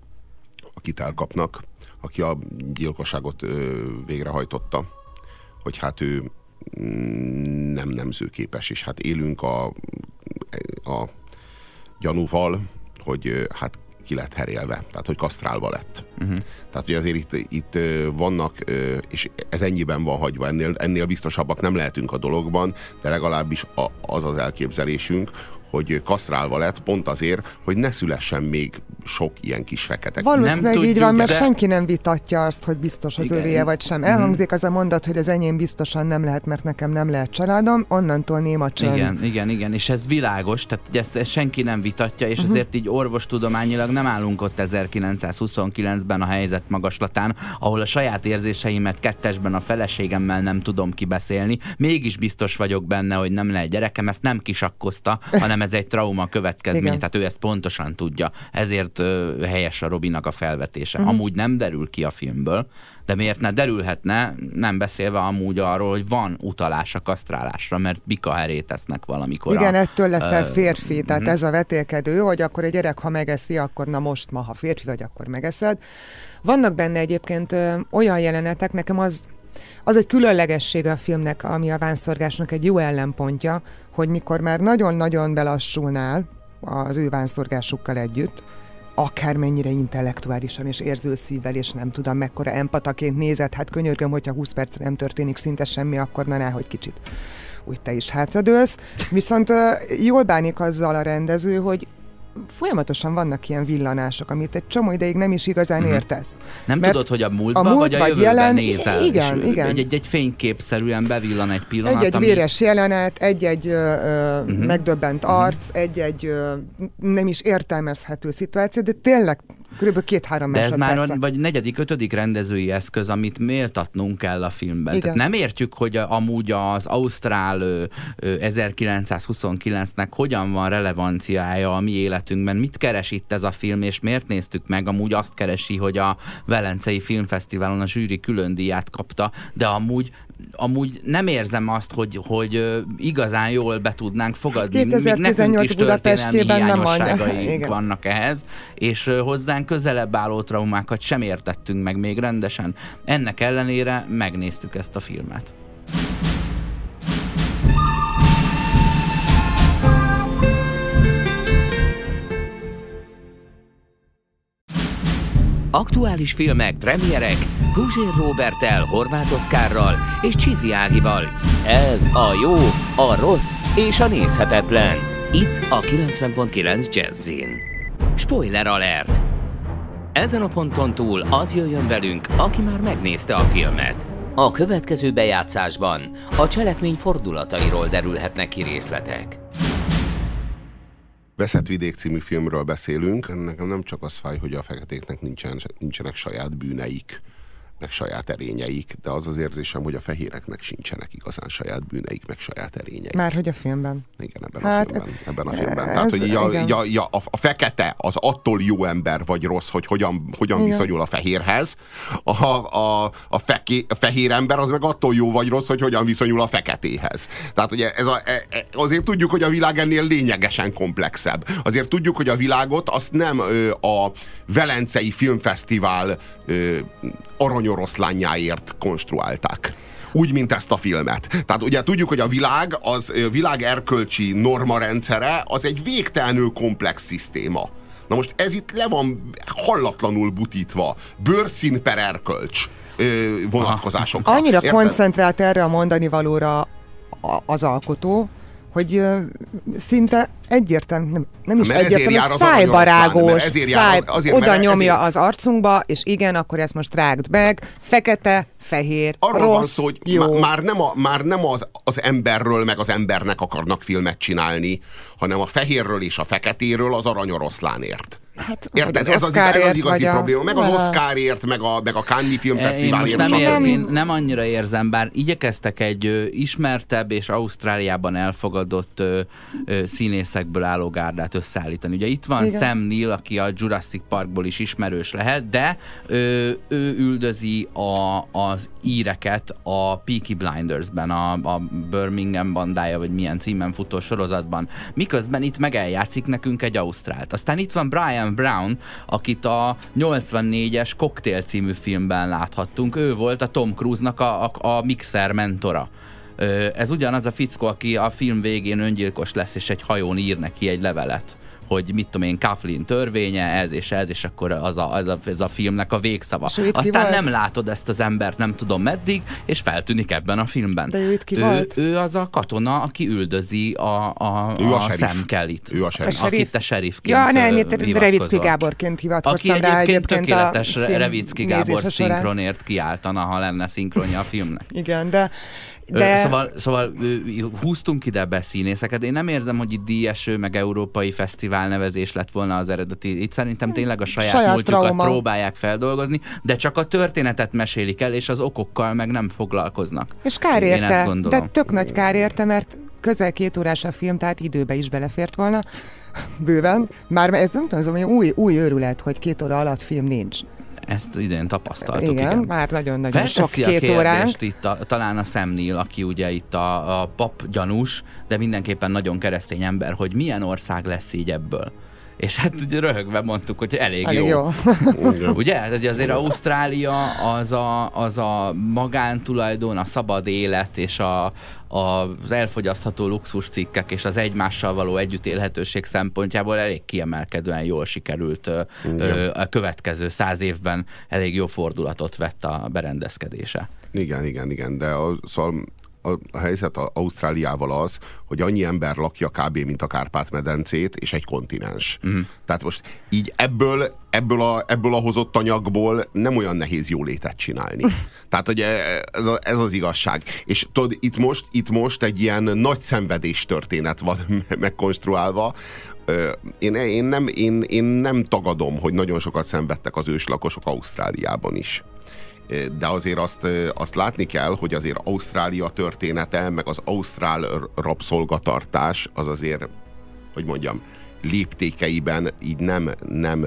akit elkapnak, aki a gyilkosságot ö, végrehajtotta, hogy hát ő nem nemzőképes, és hát élünk a, a gyanúval, hogy hát ki lett herélve, tehát hogy kasztrálva lett. Uh-huh. Tehát, hogy azért itt, itt vannak, és ez ennyiben van hagyva, ennél, ennél biztosabbak nem lehetünk a dologban, de legalábbis az az elképzelésünk, hogy kasztrálva lett pont azért, hogy ne szülessen még sok ilyen kis fekete. Valószínűleg így tudjuk, van, mert de... senki nem vitatja azt, hogy biztos az övéje vagy sem. Elhangzik az a mondat, hogy az enyém biztosan nem lehet, mert nekem nem lehet családom, onnantól néma csönd. Igen, igen, igen, és ez világos, tehát ezt, ezt senki nem vitatja, és uh-huh. azért így orvostudományilag nem állunk ott ezerkilencszázhuszonkilencben a helyzet magaslatán, ahol a saját érzéseimet kettesben a feleségemmel nem tudom kibeszélni, mégis biztos vagyok benne, hogy nem lehet gyerekem, ezt nem kisakkozta, hanem ez egy trauma következménye, tehát ő ezt pontosan tudja. Ezért ö, helyes a Robinak a felvetése. Uh-huh. Amúgy nem derül ki a filmből, de miért ne derülhetne, nem beszélve amúgy arról, hogy van utalás a kasztrálásra, mert bikaherét tesznek valamikor. Igen, a, ettől leszel férfi, uh, tehát uh-huh. ez a vetélkedő, hogy akkor egy gyerek, ha megeszi, akkor na most ma, ha férfi vagy, akkor megeszed. Vannak benne egyébként ö, olyan jelenetek, nekem az Az egy különlegessége a filmnek, ami a vánszorgásnak egy jó ellenpontja, hogy mikor már nagyon-nagyon belassulnál az ő vánszorgásukkal együtt, akármennyire intellektuálisan és érző szívvel, és nem tudom, mekkora empataként nézed, hát könyörgöm, hogyha húsz percre nem történik szinte semmi, akkor na ná, hogy kicsit úgy te is hátradőlsz. Viszont jól bánik azzal a rendező, hogy folyamatosan vannak ilyen villanások, amit egy csomó ideig nem is igazán uh-huh. értesz. Nem tudod, hogy a múltban a múlt vagy a vagy jövőben jelen, nézel. Igen, igen. Egy, egy, egy fényképszerűen bevillan egy pillanat. Egy-egy ami... véres jelenet, egy-egy ö, uh-huh. megdöbbent uh-huh. arc, egy-egy ö, nem is értelmezhető szituáció, de tényleg kb. két-három másodpercet. De ez már vagy negyedik, ötödik rendezői eszköz, amit méltatnunk kell a filmben. Igen. Tehát nem értjük, hogy a, amúgy az ausztrál ö, ö, ezerkilencszázhuszonkilencnek hogyan van relevanciája a mi életünkben, mit keres itt ez a film, és miért néztük meg? Amúgy azt keresi, hogy a Velencei Filmfesztiválon a zsűri külön díját kapta, de amúgy amúgy nem érzem azt, hogy, hogy igazán jól be tudnánk fogadni. kétezer-tizennyolc Budapestében nem hiányosságai vannak ehhez, és hozzánk közelebb álló traumákat sem értettünk meg még rendesen. Ennek ellenére megnéztük ezt a filmet. Aktuális filmek, premierek, Puzsér Róberttel, Horváth Oszkárral és Csizi Ágival. Ez a jó, a rossz és a nézhetetlen. Itt a kilencven pont kilenc Jazzin. Spoiler alert! Ezen a ponton túl az jöjjön velünk, aki már megnézte a filmet. A következő bejátszásban a cselekmény fordulatairól derülhetnek ki részletek. Veszett vidék című filmről beszélünk. Nekem nem csak az fáj, hogy a feketéknek nincsen, nincsenek saját bűneik, meg saját erényeik, de az az érzésem, hogy a fehéreknek sincsenek igazán saját bűneik, meg saját erényeik. Már hogy a filmben? Igen, ebben hát, a filmben. Ebben a filmben. Ez, Tehát, hogy így a, így a, így a, a fekete az attól jó ember vagy rossz, hogy hogyan, hogyan viszonyul a fehérhez. A, a, a, feké, a fehér ember az meg attól jó vagy rossz, hogy hogyan viszonyul a feketéhez. Tehát ugye ez a, azért tudjuk, hogy a világ ennél lényegesen komplexebb. Azért tudjuk, hogy a világot azt nem ö, a Velencei Filmfesztivál ö, aranyoroszlányáért konstruálták. Úgy, mint ezt a filmet. Tehát ugye tudjuk, hogy a világ, az a világ erkölcsi normarendszere az egy végtelenül komplex szisztéma. Na most ez itt le van hallatlanul butítva. Bőrszín per erkölcs vonatkozásokra. Annyira Érted? koncentrált erre a mondani valóra az alkotó, hogy szinte egyértelmű, nem, nem is mert egyértelmű, szájbarágós, száj, azért, oda nyomja ezért... az arcunkba, és igen, akkor ezt most rágd meg, fekete, fehér, arról rossz, van szó, hogy jó. Már nem, a, már nem az, az emberről, meg az embernek akarnak filmet csinálni, hanem a fehérről és a feketéről az aranyoroszlánért. Hát, érted? Ez az, ez az igazi probléma. Meg az Oscarért, meg a, meg a Cannes Filmfesztiválért. Én, nem, ér, én nem annyira érzem, bár igyekeztek egy ö, ismertebb és Ausztráliában elfogadott ö, ö, színészekből álló gárdát összeállítani. Ugye itt van Igen. Sam Neill, aki a Jurassic Parkból is ismerős lehet, de ö, ő üldözi a, az íreket a Peaky Blindersben, a, a Birmingham bandája, vagy milyen címen futó sorozatban. Miközben itt meg eljátszik nekünk egy ausztrált. Aztán itt van Brian Brown, akit a nyolcvannégyes Cocktail című filmben láthattunk. Ő volt a Tom Cruise-nak a, a, a mixer mentora. Ez ugyanaz a fickó, aki a film végén öngyilkos lesz, és egy hajón ír neki egy levelet, hogy mit tudom én, Kathleen törvénye, ez és ez, és akkor az a, az a, ez a filmnek a végszava. Aztán nem látod ezt az embert, nem tudom meddig, és feltűnik ebben a filmben. De ő itt ki ő, volt? ő az a katona, aki üldözi a, a, ő a, a Sam Kellyt. Ő a serif. Akit te serifként Ja, nem, itt hivatkozol. Revicki Gáborként hivatkoztam aki rá. Aki egyébként tökéletes a Revicki Gábor szinkronért kiáltana, ha lenne szinkronja a filmnek. Igen, de... De... Szóval, szóval húztunk ide be színészeket. Én nem érzem, hogy itt díjeső, meg európai fesztivál nevezés lett volna az eredeti. Itt szerintem tényleg a saját, saját múltjukat trauma. próbálják feldolgozni, de csak a történetet mesélik el, és az okokkal meg nem foglalkoznak. És kár érte, de tök nagy kár érte, mert közel két órás a film, tehát időbe is belefért volna. Bőven. Már ez nem tudom, hogy új, új őrület, hogy két óra alatt film nincs. Ezt idén tapasztaltuk. Igen, igen. Már nagyon-nagyon sok két óránk. Itt a, talán a Sam Neill, aki ugye itt a, a pap gyanús, de mindenképpen nagyon keresztény ember, hogy milyen ország lesz így ebből. És hát ugye röhögve mondtuk, hogy elég, elég jó. jó. Ugye? Hát azért Ausztrália az a, az a magántulajdon, a szabad élet és a, a, az elfogyasztható luxus cikkek és az egymással való együttélhetőség szempontjából elég kiemelkedően jól sikerült. Ö, a következő száz évben elég jó fordulatot vett a berendezkedése. Igen, igen, igen, de a, szóval a helyzet a Ausztráliával az, hogy annyi ember lakja kb. Mint a Kárpát-medencét, és egy kontinens. Mm. Tehát most így ebből, ebből, a, ebből a hozott anyagból nem olyan nehéz jólétet csinálni. Tehát, hogy ez, a, ez az igazság. És tudod, itt most, itt most egy ilyen nagy szenvedés történet van megkonstruálva. Én, én, nem, én, én nem tagadom, hogy nagyon sokat szenvedtek az őslakosok Ausztráliában is. De azért azt, azt látni kell, hogy azért Ausztrália története, meg az ausztrál rabszolgatartás, az azért, hogy mondjam, léptékeiben így nem, nem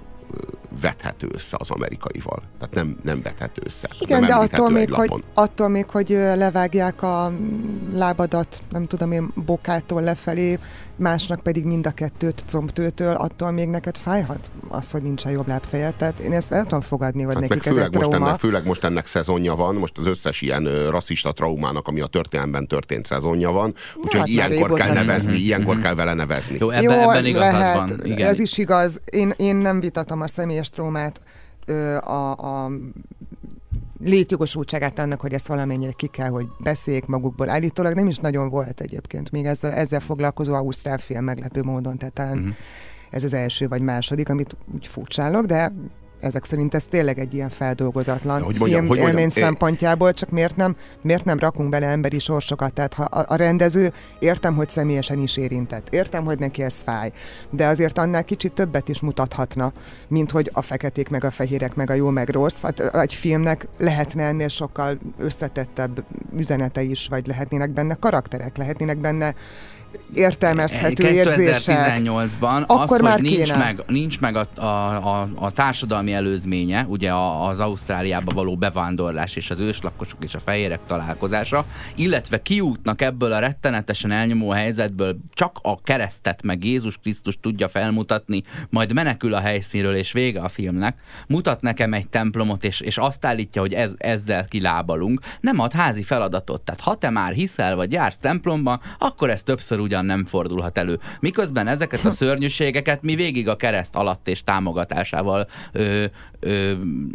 vethető össze az amerikaival. Tehát nem, nem vethető össze. Igen, de attól még, hogy, attól még, hogy levágják a lábadat, nem tudom én, bokától lefelé, másnak pedig mind a kettőt combtőtől, attól még neked fájhat az, hogy nincs a jobb lábfeje. Tehát én ezt el tudom fogadni, hogy hát nekik ez egy trauma. Most ennek, főleg most ennek szezonja van, most az összes ilyen uh, rasszista traumának, ami a történelemben történt, szezonja van, úgyhogy hát ilyenkor kell nevezni, ilyenkor kell vele nevezni. Jó, ebben, Jó, ebben igazad lehet, van. Igen. Ez is igaz. Én, én nem vitatom a személyes traumát, a, a létjogosultságát annak, hogy ezt valamennyire ki kell, hogy beszéljék magukból. Állítólag nem is nagyon volt egyébként még ezzel, ezzel foglalkozó ausztrál film meglepő módon, tehát talán uh-huh. ez az első vagy második, amit úgy furcsálok, de ezek szerint ez tényleg egy ilyen feldolgozatlan film élmény szempontjából, csak miért nem, miért nem rakunk bele emberi sorsokat? Tehát ha a, a rendező, értem, hogy személyesen is érintett, értem, hogy neki ez fáj, de azért annál kicsit többet is mutathatna, mint hogy a feketék, meg a fehérek, meg a jó, meg rossz. Hát egy filmnek lehetne ennél sokkal összetettebb üzenete is, vagy lehetnének benne karakterek, lehetnének benne értelmezhető érzések. kétezer-tizennyolcban az, hogy már nincs meg, nincs meg a, a, a, a társadalmi előzménye, ugye az Ausztráliába való bevándorlás és az őslakosok és a fehérek találkozása, illetve kiútnak ebből a rettenetesen elnyomó helyzetből csak a keresztet meg Jézus Krisztus tudja felmutatni, majd menekül a helyszínről és vége a filmnek, mutat nekem egy templomot és, és azt állítja, hogy ez, ezzel kilábalunk, nem ad házi feladatot. Tehát ha te már hiszel vagy jársz templomban, akkor ez többször ugyan nem fordulhat elő. Miközben ezeket a szörnyűségeket mi végig a kereszt alatt és támogatásával ö, ö,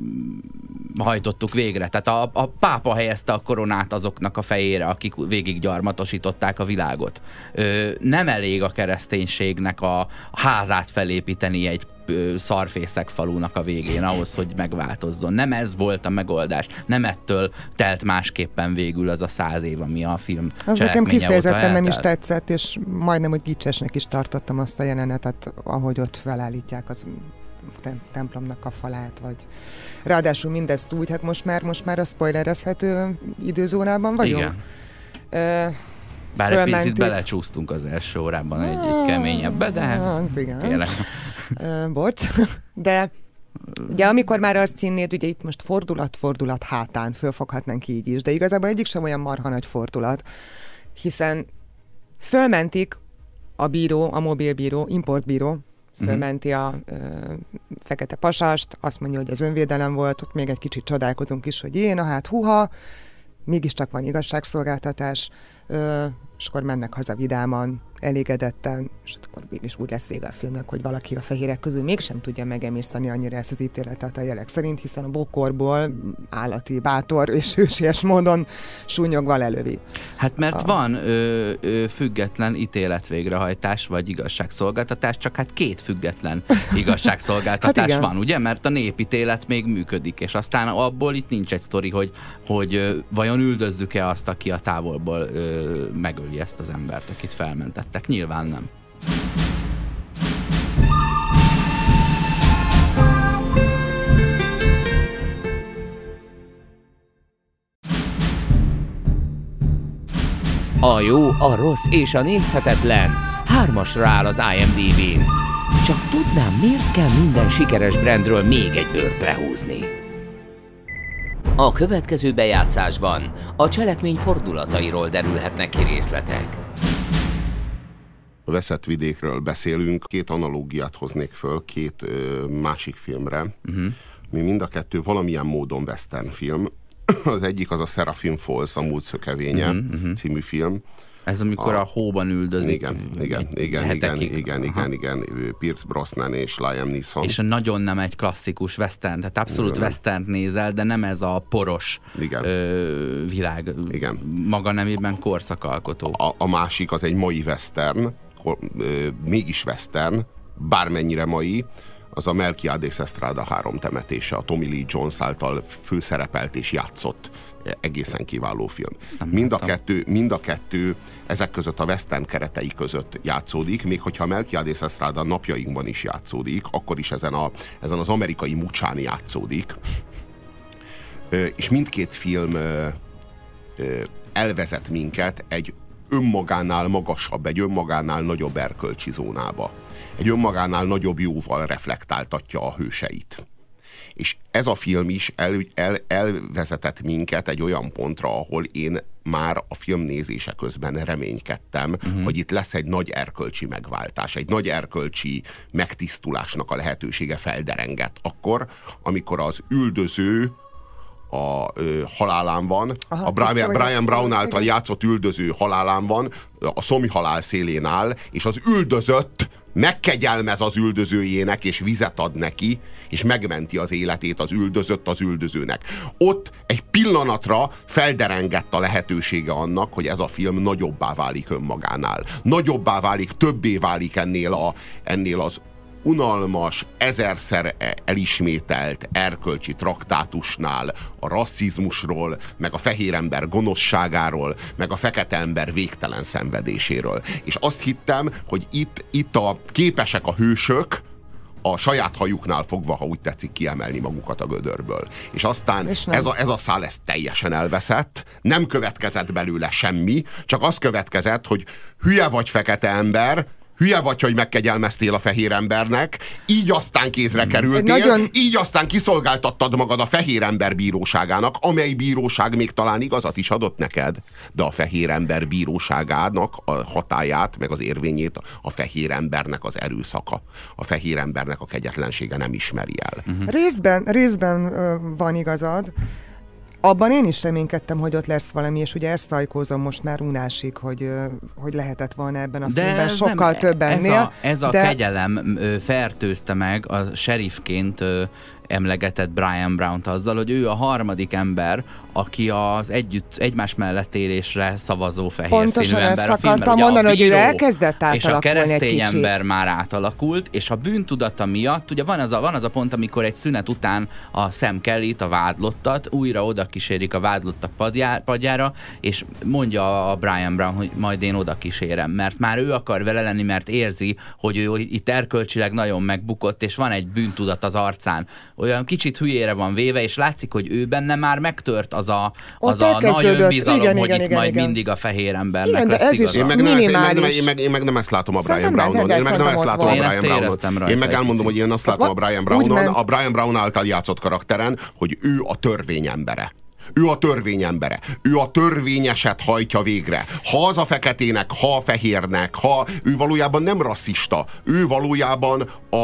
hajtottuk végre. Tehát a, a pápa helyezte a koronát azoknak a fejére, akik végig gyarmatosították a világot. Ö, nem elég a kereszténységnek a házát felépíteni egy szarfészek falunak a végén ahhoz, hogy megváltozzon. Nem ez volt a megoldás. Nem ettől telt másképpen végül az a száz év, ami a film az nekem kifejezetten nem is tetszett, és majdnem, hogy gicsesnek is tartottam azt a jelenetet, ahogy ott felállítják az templomnak a falát, vagy ráadásul mindezt úgy, hát most már, most már a spoilerezhető időzónában vagyunk. Igen. Uh, Bár egy picit belecsúsztunk az első órában egy, egy keményebbe, de hát igen. Uh, bocs, de ugye amikor már azt hinnéd, ugye itt most fordulat-fordulat hátán fölfoghatnánk így is, de igazából egyik sem olyan marha nagy fordulat, hiszen fölmentik a bíró, a mobilbíró, importbíró, fölmenti a ö, fekete pasast, azt mondja, hogy ez önvédelem volt, ott még egy kicsit csodálkozunk is, hogy én, hát huha, mégiscsak van igazságszolgáltatás, és akkor mennek haza vidáman, elégedetten, és akkor is úgy lesz vége a filmnek, hogy valaki a fehérek közül mégsem tudja megemészteni annyira ezt az ítéletet a jelek szerint, hiszen a bokorból állati, bátor és hősies módon súnyogva lelövi. Hát mert a... van ö, ö, független ítéletvégrehajtás vagy igazságszolgáltatás, csak hát két független igazságszolgáltatás hát van, ugye? Mert a népítélet még működik, és aztán abból itt nincs egy sztori, hogy, hogy ö, vajon üldözzük-e azt, aki a távolból ö, megöli ezt az embert, akit felmentettek. Nyilván nem. A jó, a rossz és a nézhetetlen hármasra áll az I M D B-n. Csak tudnám, miért kell minden sikeres brandről még egy bőrt lehúzni. A következő bejátszásban a cselekmény fordulatairól derülhetnek ki részletek. A Veszett vidékről beszélünk, két analógiát hoznék föl, két ö, másik filmre, uh-huh. mi mind a kettő valamilyen módon western film. Az egyik az a Seraphim Falls, a múlt szökevénye uh-huh, uh-huh. című film. Ez amikor a, a hóban üldözik. Igen, igen, igen, igen, igen, igen, igen, Pierce Brosnan és Liam Neeson. És nagyon nem egy klasszikus western, tehát abszolút western nézel, de nem ez a poros ö, világ. Igen. Maga nemében korszakalkotó. A, a másik az egy mai western, kor, ö, mégis western, bármennyire mai, az a Melquiades Estrada három temetése, a Tommy Lee Jones által főszerepelt és játszott egészen kiváló film. Mind a, kettő, mind a kettő ezek között a western keretei között játszódik, még hogyha a Melquiades Estrada napjainkban is játszódik, akkor is ezen, a, ezen az amerikai mucsán játszódik. És mindkét film elvezet minket egy önmagánál magasabb, egy önmagánál nagyobb erkölcsi zónába. Egy önmagánál nagyobb jóval reflektáltatja a hőseit. És ez a film is el, el, elvezetett minket egy olyan pontra, ahol én már a film nézése közben reménykedtem, uh-huh. hogy itt lesz egy nagy erkölcsi megváltás, egy nagy erkölcsi megtisztulásnak a lehetősége felderengett. Akkor, amikor az üldöző a ö, halálán van, Aha, a Brian, Brian Brown által játszott üldöző halálán van, a szomi halál szélén áll, és az üldözött megkegyelmez az üldözőjének, és vizet ad neki, és megmenti az életét az üldözött az üldözőnek. Ott egy pillanatra felderengett a lehetősége annak, hogy ez a film nagyobbá válik önmagánál. Nagyobbá válik, többé válik ennél, a, ennél az unalmas, ezerszer elismételt erkölcsi traktátusnál a rasszizmusról, meg a fehér ember gonoszságáról, meg a fekete ember végtelen szenvedéséről. És azt hittem, hogy itt, itt a képesek a hősök a saját hajuknál fogva, ha úgy tetszik, kiemelni magukat a gödörből. És aztán és ez, a, ez a szál ez teljesen elveszett, nem következett belőle semmi, csak az következett, hogy hülye vagy fekete ember, hülye vagy, hogy megkegyelmeztél a fehér embernek, így aztán kézre kerültél, nagyon... így aztán kiszolgáltattad magad a fehér ember bíróságának, amely bíróság még talán igazat is adott neked, de a fehér ember bíróságának a hatályát, meg az érvényét a fehér embernek az erőszaka, a fehér embernek a kegyetlensége nem ismeri el. Uh-huh. Részben, részben uh, van igazad. Abban én is reménykedtem, hogy ott lesz valami, és ugye ezt ajkózom most már unásig, hogy, hogy lehetett volna ebben a de filmben sokkal nem, több ennél. Ez a, ez a de... kegyelem fertőzte meg a sheriffként emlegetett Brian Brown-t azzal, hogy ő a harmadik ember, aki az együtt, egymás mellett élésre szavazó fehér színű ember a filmben. Pontosan mondani, hogy ő elkezdett átalakulni. És a keresztény ember már átalakult, és a bűntudata miatt, ugye van az a, van az a pont, amikor egy szünet után a Sam Kellyt, a vádlottat, újra oda kísérik a vádlottak padjá, padjára, és mondja a Brian Brown, hogy majd én oda kísérem, mert már ő akar vele lenni, mert érzi, hogy ő itt erkölcsileg nagyon megbukott, és van egy bűntudat az arcán. Olyan kicsit hülyére van véve, és látszik, hogy ő benne már megtört az a, az a nagy önbizalom, igen, hogy igen, itt igen, majd igen. mindig a fehér embernek igen, lesz ez igaza. Én meg, nem, én, meg, én, meg, én meg nem ezt látom a Brian Brownon. Én meg nem ezt látom a Brian Brownon. Én meg elmondom, hogy én azt látom a Brian Brownon, a Brian Brown által játszott karakteren, hogy ő a törvény embere. Ő a törvény embere. Ő a törvényeset hajtja végre. Ha az a feketének, ha a fehérnek, ha ő valójában nem rasszista, ő valójában a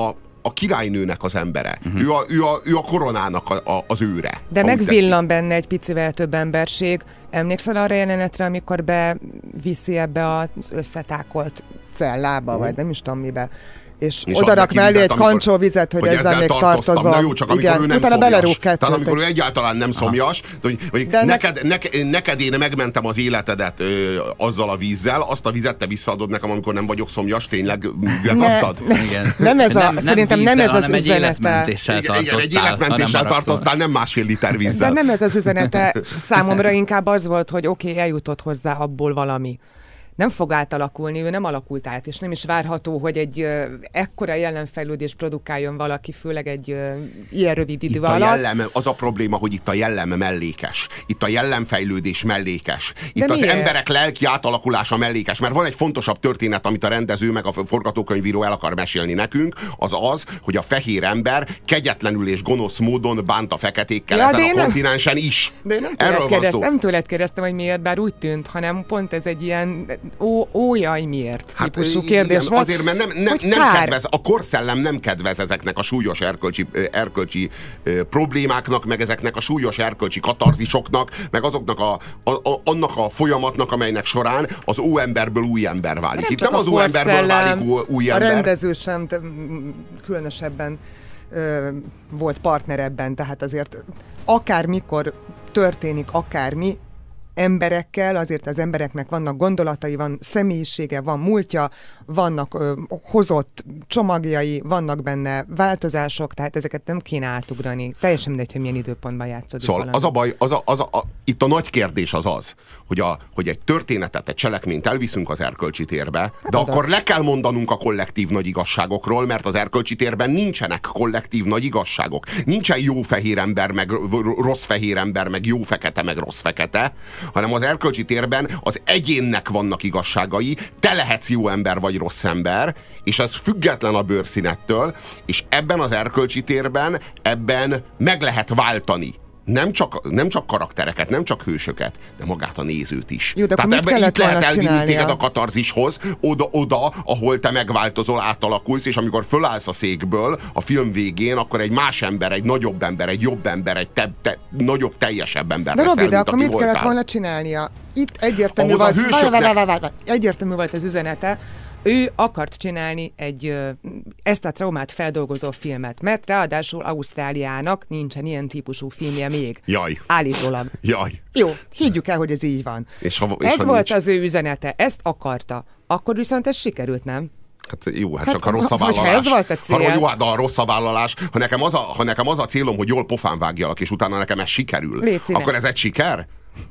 a királynőnek az embere. Uh-huh. Ő, a, ő, a, ő a koronának a, a, az őre. De megvillan benne egy picivel több emberség. Emlékszel arra jelenetre, amikor beviszi ebbe az összetákolt cellába, uh-huh. vagy nem is tudom mibe, és, és odarak mellé egy kancsó vizet, hogy, hogy ezzel, ezzel még tartozom. Na jó, csak igen, amikor ő nem utána belerúg kettőt. Tehát amikor ő egyáltalán nem szomjas, hogy, hogy neked, ne... neked, neked én megmentem az életedet ö, azzal a vízzel, azt a vizet te visszaadod nekem, amikor nem vagyok szomjas, tényleg ügyet adtad? Ne, igen. Nem ez a, nem, szerintem vízzel, nem ez az egy üzenete. Életmentéssel igen, igen, egy életmentéssel tartoztál, nem másfél liter vízzel. De nem ez az üzenete. Számomra inkább az volt, hogy oké, okay, eljutott hozzá abból valami. Nem fog átalakulni, ő nem alakult át, és nem is várható, hogy egy uh, ekkora jelenfejlődés produkáljon valaki, főleg egy uh, ilyen rövid idő itt alatt. A jellem, az a probléma, hogy itt a jellem mellékes. Itt a jellemfejlődés mellékes. Itt De az miért? emberek lelki átalakulása mellékes, mert van egy fontosabb történet, amit a rendező meg a forgatókönyvíró el akar mesélni nekünk, az az, hogy a fehér ember kegyetlenül és gonosz módon bánt a feketékkel ja, ezen a nem, kontinensen is. De nem Erről van szó. Nem tőled kérdeztem, hogy miért, bár úgy tűnt, hanem pont ez egy ilyen Ó, ó jaj, miért? Hát, típusú kérdés igen, volt. Azért, mert nem, nem, nem kedvez, a korszellem nem kedvez ezeknek a súlyos erkölcsi, erkölcsi ö, problémáknak, meg ezeknek a súlyos erkölcsi katarzisoknak, meg azoknak a, a, a, annak a folyamatnak, amelynek során az óemberből új ember válik. Nem Itt nem az óemberből válik új, új ember. A rendező sem de, különösebben ö, volt partner ebben, tehát azért akármikor történik akármi, emberekkel, azért az embereknek vannak gondolatai, van személyisége, van múltja, vannak ö, hozott csomagjai, vannak benne változások, tehát ezeket nem kéne átugrani. Teljesen mindegy, hogy milyen időpontban játszódik Szóval valami. az a baj, az a, az a, a, itt a nagy kérdés az az, hogy, a, hogy egy történetet, egy cselekményt elviszünk az erkölcsi térbe, hát de oda. Akkor le kell mondanunk a kollektív nagy igazságokról, mert az erkölcsi térben nincsenek kollektív nagy igazságok. Nincsen jó fehér ember, meg rossz fehér ember, meg jó fekete, meg rossz fekete, hanem az erkölcsi térben az egyénnek vannak igazságai, te lehetsz jó ember vagy rossz ember, és ez független a bőrszínettől, és ebben az erkölcsi térben, ebben meg lehet váltani. Nem csak, nem csak karaktereket, nem csak hősöket, de magát a nézőt is. Jó, tehát ebben itt lehet elvinni téged a katarzishoz, oda, oda, ahol te megváltozol, átalakulsz, és amikor fölállsz a székből a film végén, akkor egy más ember, egy nagyobb ember, egy jobb ember, egy te, te, nagyobb, teljesebb ember de leszel, Robi, de mint akkor mit voltál. kellett volna csinálnia? Itt egyértelmű volt, hősöknek... egyértelmű volt az üzenete, ő akart csinálni egy ezt a traumát feldolgozó filmet, mert ráadásul Ausztráliának nincsen ilyen típusú filmje még. Jaj. Állítólag. Jaj. Jó, higgyük el, hogy ez így van. És ha, és ez ha volt nincs... az ő üzenete, ezt akarta. Akkor viszont ez sikerült, nem? Hát jó, hát, hát csak a rossz a vállalás. Ez volt a cél. Ha, jó, hát a rossz a vállalás. Ha nekem az a, ha nekem az a célom, hogy jól pofán vágjalak, és utána nekem ez sikerül, Léci, akkor ez egy siker?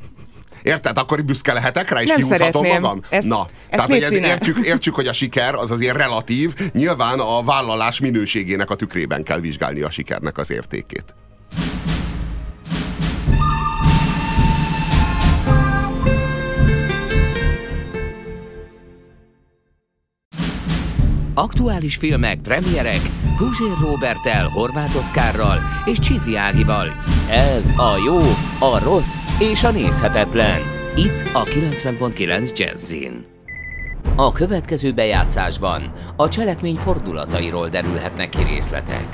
Érted? Akkor büszke lehetek rá, és nem kihúzhatom magam? Ezt, Na, ezt tehát hogy értjük, értjük, hogy a siker az azért relatív, nyilván a vállalás minőségének a tükrében kell vizsgálni a sikernek az értékét. Aktuális filmek, premierek, Guzsér Róberttel, Horváth Oszkárral és Csizi Ágival. Ez a jó, a rossz és a nézhetetlen. Itt a kilencven pont kilenc Jazzin. A következő bejátszásban a cselekmény fordulatairól derülhetnek ki részletek.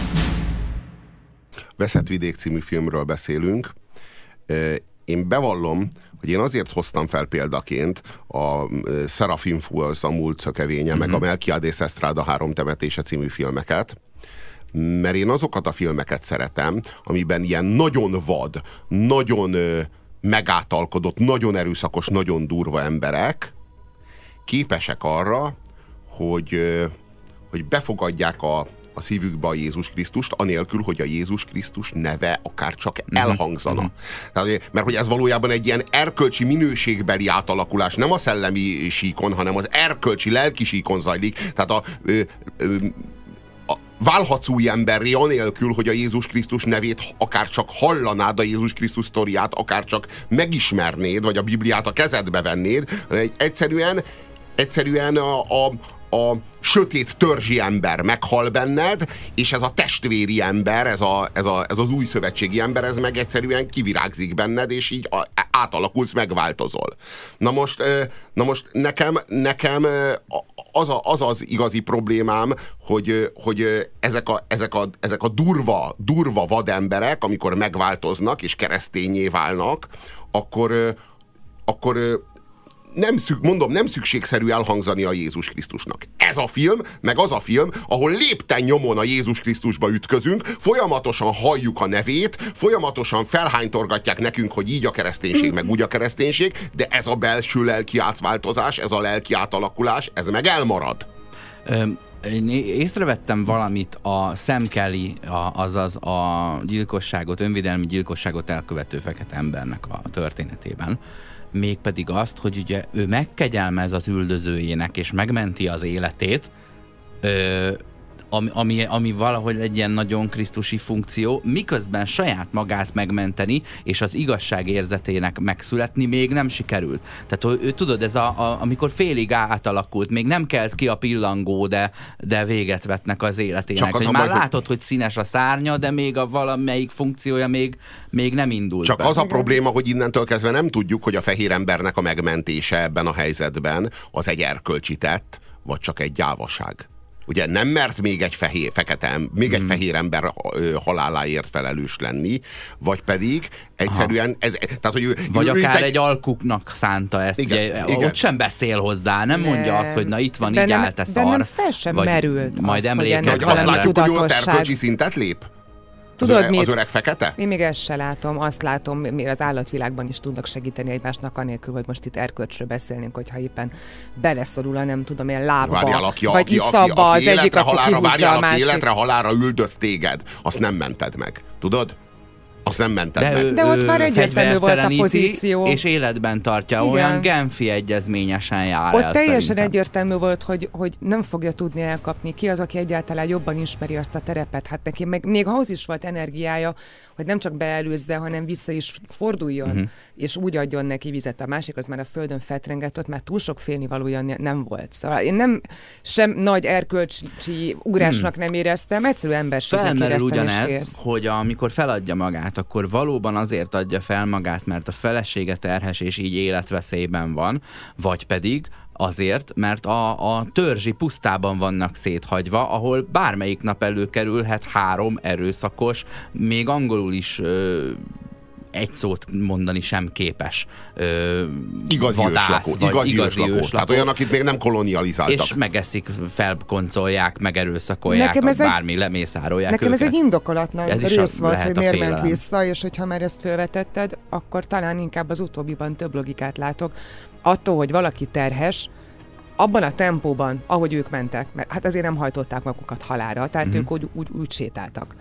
Veszett vidék című filmről beszélünk. Én bevallom, hogy én azért hoztam fel példaként a Serafin Falls, a múlt szökevénye, mm-hmm. meg a Melquiades Estrada három temetése című filmeket, mert én azokat a filmeket szeretem, amiben ilyen nagyon vad, nagyon ö, megátalkodott, nagyon erőszakos, nagyon durva emberek képesek arra, hogy, ö, hogy befogadják a a szívükbe a Jézus Krisztust, anélkül, hogy a Jézus Krisztus neve akár csak elhangzana. Mm-hmm. Tehát, mert hogy ez valójában egy ilyen erkölcsi minőségbeli átalakulás, nem a szellemi síkon, hanem az erkölcsi, lelki síkon zajlik. Tehát a, ö, ö, a válhatsz új emberré anélkül, hogy a Jézus Krisztus nevét akár csak hallanád, a Jézus Krisztus sztoriát akár csak megismernéd, vagy a Bibliát a kezedbe vennéd, egy, egyszerűen, egyszerűen a, a A, a sötét törzsi ember meghal benned, és ez a testvéri ember, ez, a, ez, a, ez az új szövetségi ember, ez meg egyszerűen kivirágzik benned, és így átalakulsz, megváltozol. Na most, na most nekem, nekem az, a, az az igazi problémám, hogy, hogy ezek, a, ezek, a, ezek a durva, durva vademberek, amikor megváltoznak és keresztényé válnak, akkor, akkor nem szük, mondom, nem szükségszerű elhangzani a Jézus Krisztusnak. Ez a film, meg az a film, ahol lépten nyomon a Jézus Krisztusba ütközünk, folyamatosan halljuk a nevét, folyamatosan felhánytorgatják nekünk, hogy így a kereszténység, meg úgy a kereszténység, de ez a belső lelki átváltozás, ez a lelki átalakulás, ez meg elmarad. Öm. Én észrevettem valamit a Sam Kelly, a, azaz a gyilkosságot, önvédelmi gyilkosságot elkövető fekete embernek a történetében. Mégpedig azt, hogy ugye ő megkegyelmez az üldözőjének, és megmenti az életét, ö, ami, ami, ami valahogy egy ilyen nagyon krisztusi funkció, miközben saját magát megmenteni, és az igazság érzetének megszületni még nem sikerült. Tehát ő, ő tudod, ez a, a, amikor félig átalakult, még nem kelt ki a pillangó, de, de véget vetnek az életének. Az már baj, látod, hogy színes a szárnya, de még a valamelyik funkciója még, még nem indult Csak be. az a probléma, hogy innentől kezdve nem tudjuk, hogy a fehér embernek a megmentése ebben a helyzetben az egy erkölcsi tett, vagy csak egy gyávaság. Ugye nem mert még egy fehér, fekete, még egy mm. fehér ember haláláért felelős lenni, vagy pedig egyszerűen ez, tehát, hogy ő, vagy ő, akár egy... egy alkuknak szánta ezt, igen, ugye, igen. Ott sem beszél hozzá, nem, nem mondja azt, hogy na itt van, így áll, te szar. Bennem fel sem merült majd az, hogy ennek valami látjuk, hogy ő erkölcsi szintet lép? Tudod, az, öreg, mit? az öreg fekete? Én még ezt se látom, azt látom, miért az állatvilágban is tudnak segíteni egymásnak, anélkül, hogy most itt erkölcsről beszélnénk, hogyha éppen beleszorul a nem tudom, ilyen lábba, Várjál, aki, vagy aki, iszabba aki, aki az egyik, akkor kihúzza várjál, a másik. Aki életre halálra üldöz téged, azt nem mented meg. Tudod? Azt nem mented de meg. Ő, de ott már egyértelmű volt a pozíció. És életben tartja, igen. Olyan Genfi egyezményesen jár ott el teljesen szerintem. egyértelmű volt, hogy, hogy nem fogja tudni elkapni. Ki az, aki egyáltalán jobban ismeri azt a terepet? Hát neki meg, még ahhoz is volt energiája, hogy nem csak beelőzze, hanem vissza is forduljon, uh-huh. és úgy adjon neki vizet. A másik az már a földön fetrengett, ott már túl sok félnivalója nem volt. Szóval én nem sem nagy erkölcsi ugrásnak hmm. nem éreztem, egyszerű emberségnek éreztem. Ugyanez, hogy amikor feladja magát, akkor valóban azért adja fel magát, mert a felesége terhes és így életveszélyben van, vagy pedig azért, mert a, a törzsi pusztában vannak széthagyva, ahol bármelyik nap előkerülhet három erőszakos, még angolul is ö, egy szót mondani sem képes ö, igazi vadász, őslakó, igazi, igazi őslakó. őslakó. Tehát olyan, akit még nem kolonializáltak. És megeszik, felkoncolják, megerőszakolják, bármi egy, lemészárolják Nekem őket. ez egy indokolatlan rész volt, hogy miért ment vissza, és hogyha már ezt felvetetted, akkor talán inkább az utóbbiban több logikát látok. Attól, hogy valaki terhes, abban a tempóban, ahogy ők mentek, mert hát azért nem hajtották magukat halálra, tehát mm-hmm. ők úgy, úgy, úgy sétáltak.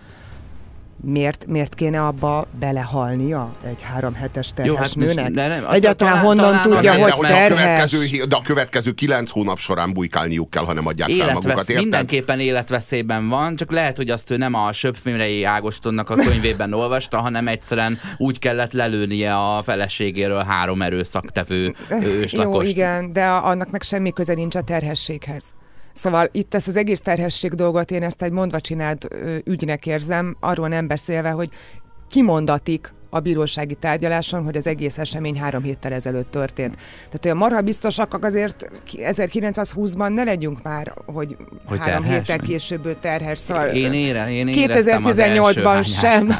Miért, miért kéne abba belehalnia egy három hetes terhes Jó, hát nőnek? De nem, egyáltalán talán, honnan talán tudja, hogy de, terhes? A következő, de a következő kilenc hónap során bujkálniuk kell, ha nem adják Életvesz, fel magukat, érted? Mindenképpen életveszélyben van, csak lehet, hogy azt ő nem a Söpfimrei Ágostonnak a könyvében olvasta, hanem egyszerűen úgy kellett lelőnie a feleségéről három erőszaktevő őslakost. Jó, igen, de annak meg semmi köze nincs a terhességhez. Szóval itt ezt az egész terhesség dolgot én ezt egy mondva csinált ügynek érzem, arról nem beszélve, hogy kimondatik a bírósági tárgyaláson, hogy az egész esemény három héttel ezelőtt történt. Tehát olyan marha biztosak azért ezerkilencszázhúszban ne legyünk már, hogy, hogy három terhes, héttel később ő terhes. Szóval én, ére, én kétezer-tizennyolcban sem.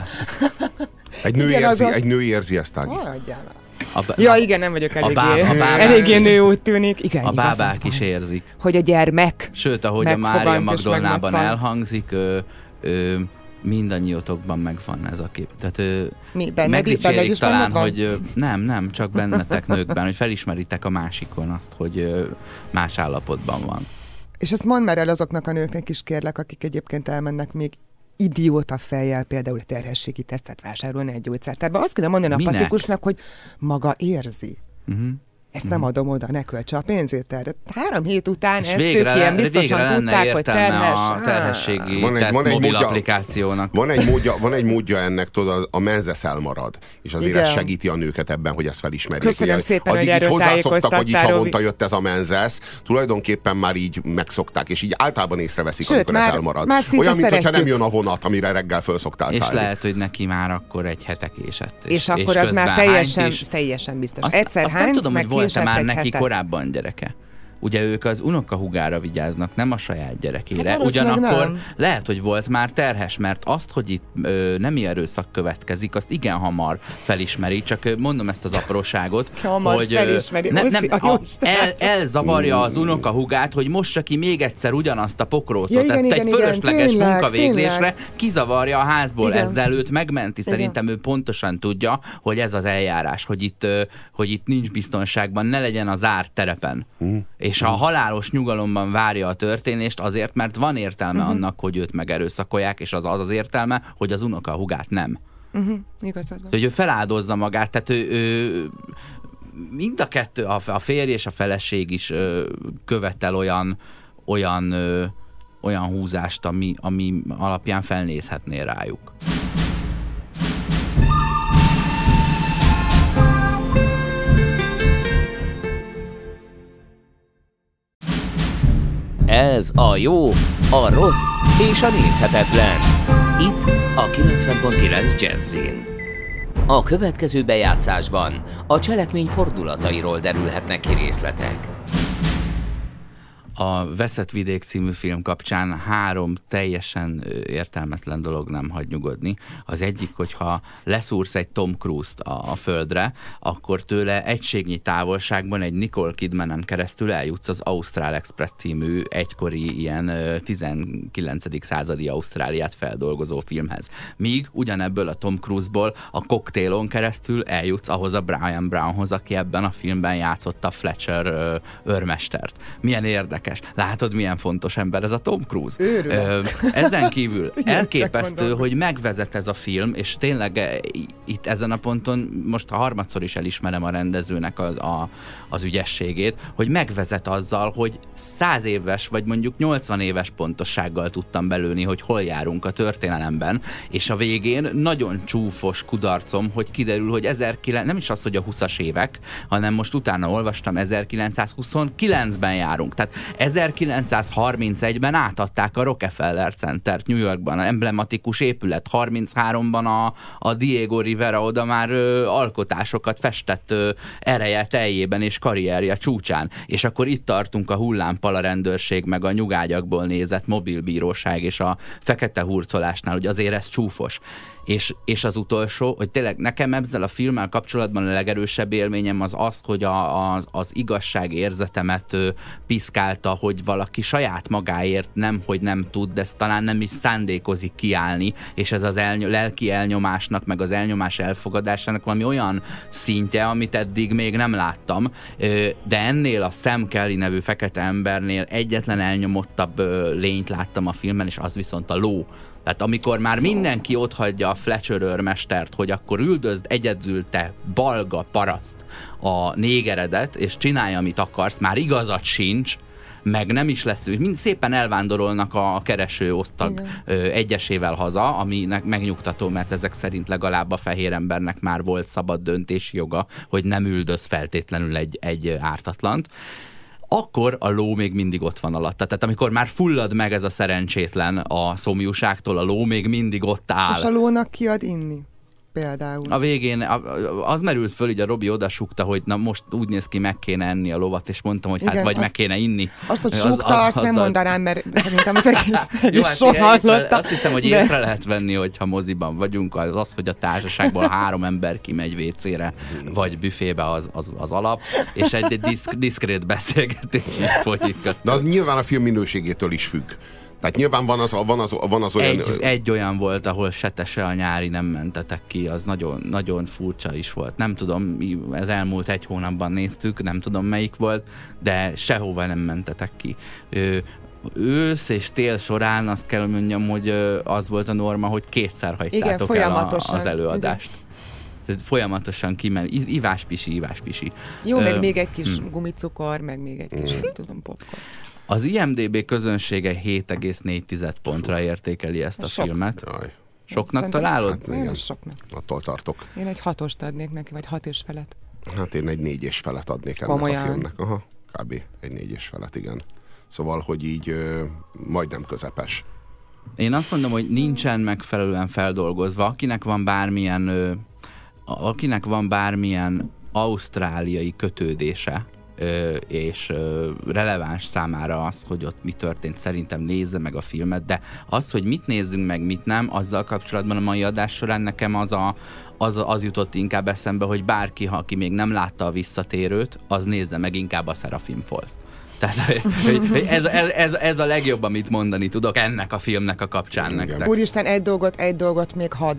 Egy nő, érzi, egy nő érzi ezt, Ági. A, ja, igen, nem vagyok eléggé, a bábák, eléggé nő úgy tűnik. Igen, a bábák is érzik. Hogy a gyermek Sőt, ahogy a Mária Magdolnában elhangzik, ö, ö, mindannyiótokban megvan ez a kép. Tehát ö, Mi, benned, megdicsérik is talán, hogy ö, nem, nem, csak bennetek nőkben, hogy felismeritek a másikon azt, hogy ö, más állapotban van. És ezt mondd már el azoknak a nőknek is, kérlek, akik egyébként elmennek még idióta fejjel például a terhességi tesztet vásárolni egy gyógyszertárban. Azt kéne mondani a patikusnak, hogy maga érzi. Uh-huh. ezt nem adom oda, ne költse a pénzét erre. Három hét után és ezt végre, ők ilyen biztosan végre tudták, hogy terhes. a terhességi van egy, teszt van egy mobil módja, applikációnak. Van egy, módja, van egy módja ennek, tudod, a menzesz elmarad. És azért ez segíti a nőket ebben, hogy ezt felismerjék. Köszönöm ugye, szépen, hogy erről hozzászoktak, hogy így tájékoztattál, havonta jött ez a menzesz, tulajdonképpen már így megszokták, és így általában észreveszik, Sőt, amikor már, ez elmarad. Már olyan, mintha szeretjük. nem jön a vonat, amire reggel föl szoktál És szállni. lehet, hogy neki már akkor egy hete késett. És, és akkor az már teljesen, teljesen biztos. Azt, Egyszer azt hányt, nem tudom, meg hogy volt-e már egy neki hetet. korábban gyereke. Ugye ők az unokahúgára vigyáznak, nem a saját gyerekére. Hát ugyanakkor nem. lehet, hogy volt már terhes, mert azt, hogy itt ö, nemi erőszak következik, azt igen hamar felismeri, csak ö, mondom ezt az apróságot, hamar hogy felismeri, ne, nem, a a, el, elzavarja az unokahúgát, hogy mossa ki még egyszer ugyanazt a pokrócot. Ja, igen, ezt igen, egy igen, fölösleges tényleg, munkavégzésre tényleg. kizavarja a házból, Igen. ezzel őt megmenti. Igen. Szerintem ő pontosan tudja, hogy ez az eljárás, hogy itt, ö, hogy itt nincs biztonságban, ne legyen a zárt terepen. Mm. És a halálos nyugalomban várja a történést azért, mert van értelme uh-huh. annak, hogy őt megerőszakolják, és az az, az értelme, hogy az unokahúgát nem. Uh-huh. Igazad van. Hogy ő feláldozza magát, tehát ő, ő mind a kettő, a, a férj és a feleség is ö, követel olyan, olyan, ö, olyan húzást, ami, ami alapján felnézhetnél rájuk. Ez a jó, a rossz és a nézhetetlen. Itt a kilencven pont kilenc Jazzin. A következő bejátszásban a cselekmény fordulatairól derülhetnek ki részletek. A Veszett vidék című film kapcsán három teljesen értelmetlen dolog nem hagy nyugodni. Az egyik, hogyha leszúrsz egy Tom Cruise-t a, a földre, akkor tőle egységnyi távolságban egy Nicole Kidmanen keresztül eljutsz az Austral Express című egykori ilyen tizenkilencedik századi Ausztráliát feldolgozó filmhez. Míg ugyanebből a Tom Cruise-ból a Cocktailon keresztül eljutsz ahhoz a Brian Brownhoz, aki ebben a filmben játszotta Fletcher ö, őrmestert. Milyen érdekes. Látod, milyen fontos ember ez a Tom Cruise. Ö, ezen kívül elképesztő, hogy megvezet ez a film, és tényleg e, itt ezen a ponton most a harmadszor is elismerem a rendezőnek az, a, az ügyességét, hogy megvezet azzal, hogy száz éves, vagy mondjuk nyolcvan éves pontossággal tudtam belőni, hogy hol járunk a történelemben, és a végén nagyon csúfos kudarcom, hogy kiderül, hogy ezerkilencszáz, nem is az, hogy a huszas évek, hanem most utána olvastam, ezerkilencszázhuszonkilencben járunk. Tehát ezerkilencszázharmincegyben átadták a Rockefeller Centert New Yorkban, a emblematikus épület, harmincháromban a, a Diego Rivera oda már ö, alkotásokat festett ö, ereje teljében és karrierje csúcsán. És akkor itt tartunk a hullámpala rendőrség, meg a nyugágyakból nézett mobilbíróság és a fekete hurcolásnál, hogy azért ez csúfos. És, és az utolsó, hogy tényleg nekem ezzel a filmmel kapcsolatban a legerősebb élményem az az, hogy a, a, az igazság érzetemet ö, piszkálta, hogy valaki saját magáért nem, hogy nem tud, de ezt talán nem is szándékozik kiállni, és ez az elny- lelki elnyomásnak, meg az elnyomás elfogadásának valami olyan szintje, amit eddig még nem láttam, ö, de ennél a Sam Kelly nevű fekete embernél egyetlen elnyomottabb ö, lényt láttam a filmben, és az viszont a ló. Tehát amikor már mindenki otthagyja a Fletcher őrmestert, hogy akkor üldözd egyedül te balga paraszt a négeredet, és csinálj, amit akarsz, már igazad sincs, meg nem is lesz ő. Mind szépen elvándorolnak a kereső osztag ö, egyesével haza, aminek megnyugtató, mert ezek szerint legalább a fehér embernek már volt szabad döntési joga, hogy nem üldöz feltétlenül egy, egy ártatlant. Akkor a ló még mindig ott van alatta. Tehát amikor már fullad meg ez a szerencsétlen a szomjúságtól, a ló még mindig ott áll. És a lónak kiad inni? Például. A végén az merült föl, így a Robi odasúgta, hogy na most úgy néz ki, meg kéne enni a lovat, és mondtam, hogy igen, hát vagy azt, meg kéne inni. Azt, hogy az, súgta, az, azt az, nem az mondanám, mert szerintem az egész, egész jó, hát sor hallotta. Azt hiszem, hogy de... észre lehet venni, hogyha moziban vagyunk, az, az hogy a társaságból három ember kimegy vécére, vagy büfébe az, az, az alap, és egy, egy diszk, diszkrét beszélgetés is folyik. De nyilván a film minőségétől is függ. Tehát nyilván van az, van az, van az olyan... Egy, egy olyan volt, ahol se te, se a nyári nem mentetek ki, az nagyon, nagyon furcsa is volt. Nem tudom, ez elmúlt egy hónapban néztük, nem tudom melyik volt, de sehova nem mentetek ki. Ö, ősz és tél során azt kell mondjam, hogy az volt a norma, hogy kétszer hagytátok igen, el a, az előadást. Igen. Tehát folyamatosan kimen, iváspisi, iváspisi. Jó, meg Ö, még egy kis hm. gumicukor, meg még egy kis, nem tudom, popcorn. Az I M D B közönsége hét egész négy pontra értékeli ezt a Sok. filmet. Jaj, Soknak Szerintem- találod? Hát Én igen. is soknak. attól tartok. Én egy hatost adnék neki, vagy hat és felet. Hát én egy négy és felet adnék ennek Komolyan? a filmnek. Aha, kb. Egy négy és felet, igen. Szóval, hogy így ö, majdnem közepes. Én azt mondom, hogy nincsen megfelelően feldolgozva. Akinek van bármilyen, ö, akinek van bármilyen ausztráliai kötődése, ö, és ö, releváns számára az, hogy ott mi történt, szerintem nézze meg a filmet, de az, hogy mit nézzünk meg, mit nem, azzal kapcsolatban a mai adás során nekem az, a, az, az jutott inkább eszembe, hogy bárki, ha aki még nem látta a Visszatérőt, az nézze meg inkább a Serafim Falls-t. Tehát hogy, hogy ez, ez, ez, ez a legjobb, amit mondani tudok ennek a filmnek a kapcsán Igen. nektek. Úristen, egy dolgot, egy dolgot még hadd.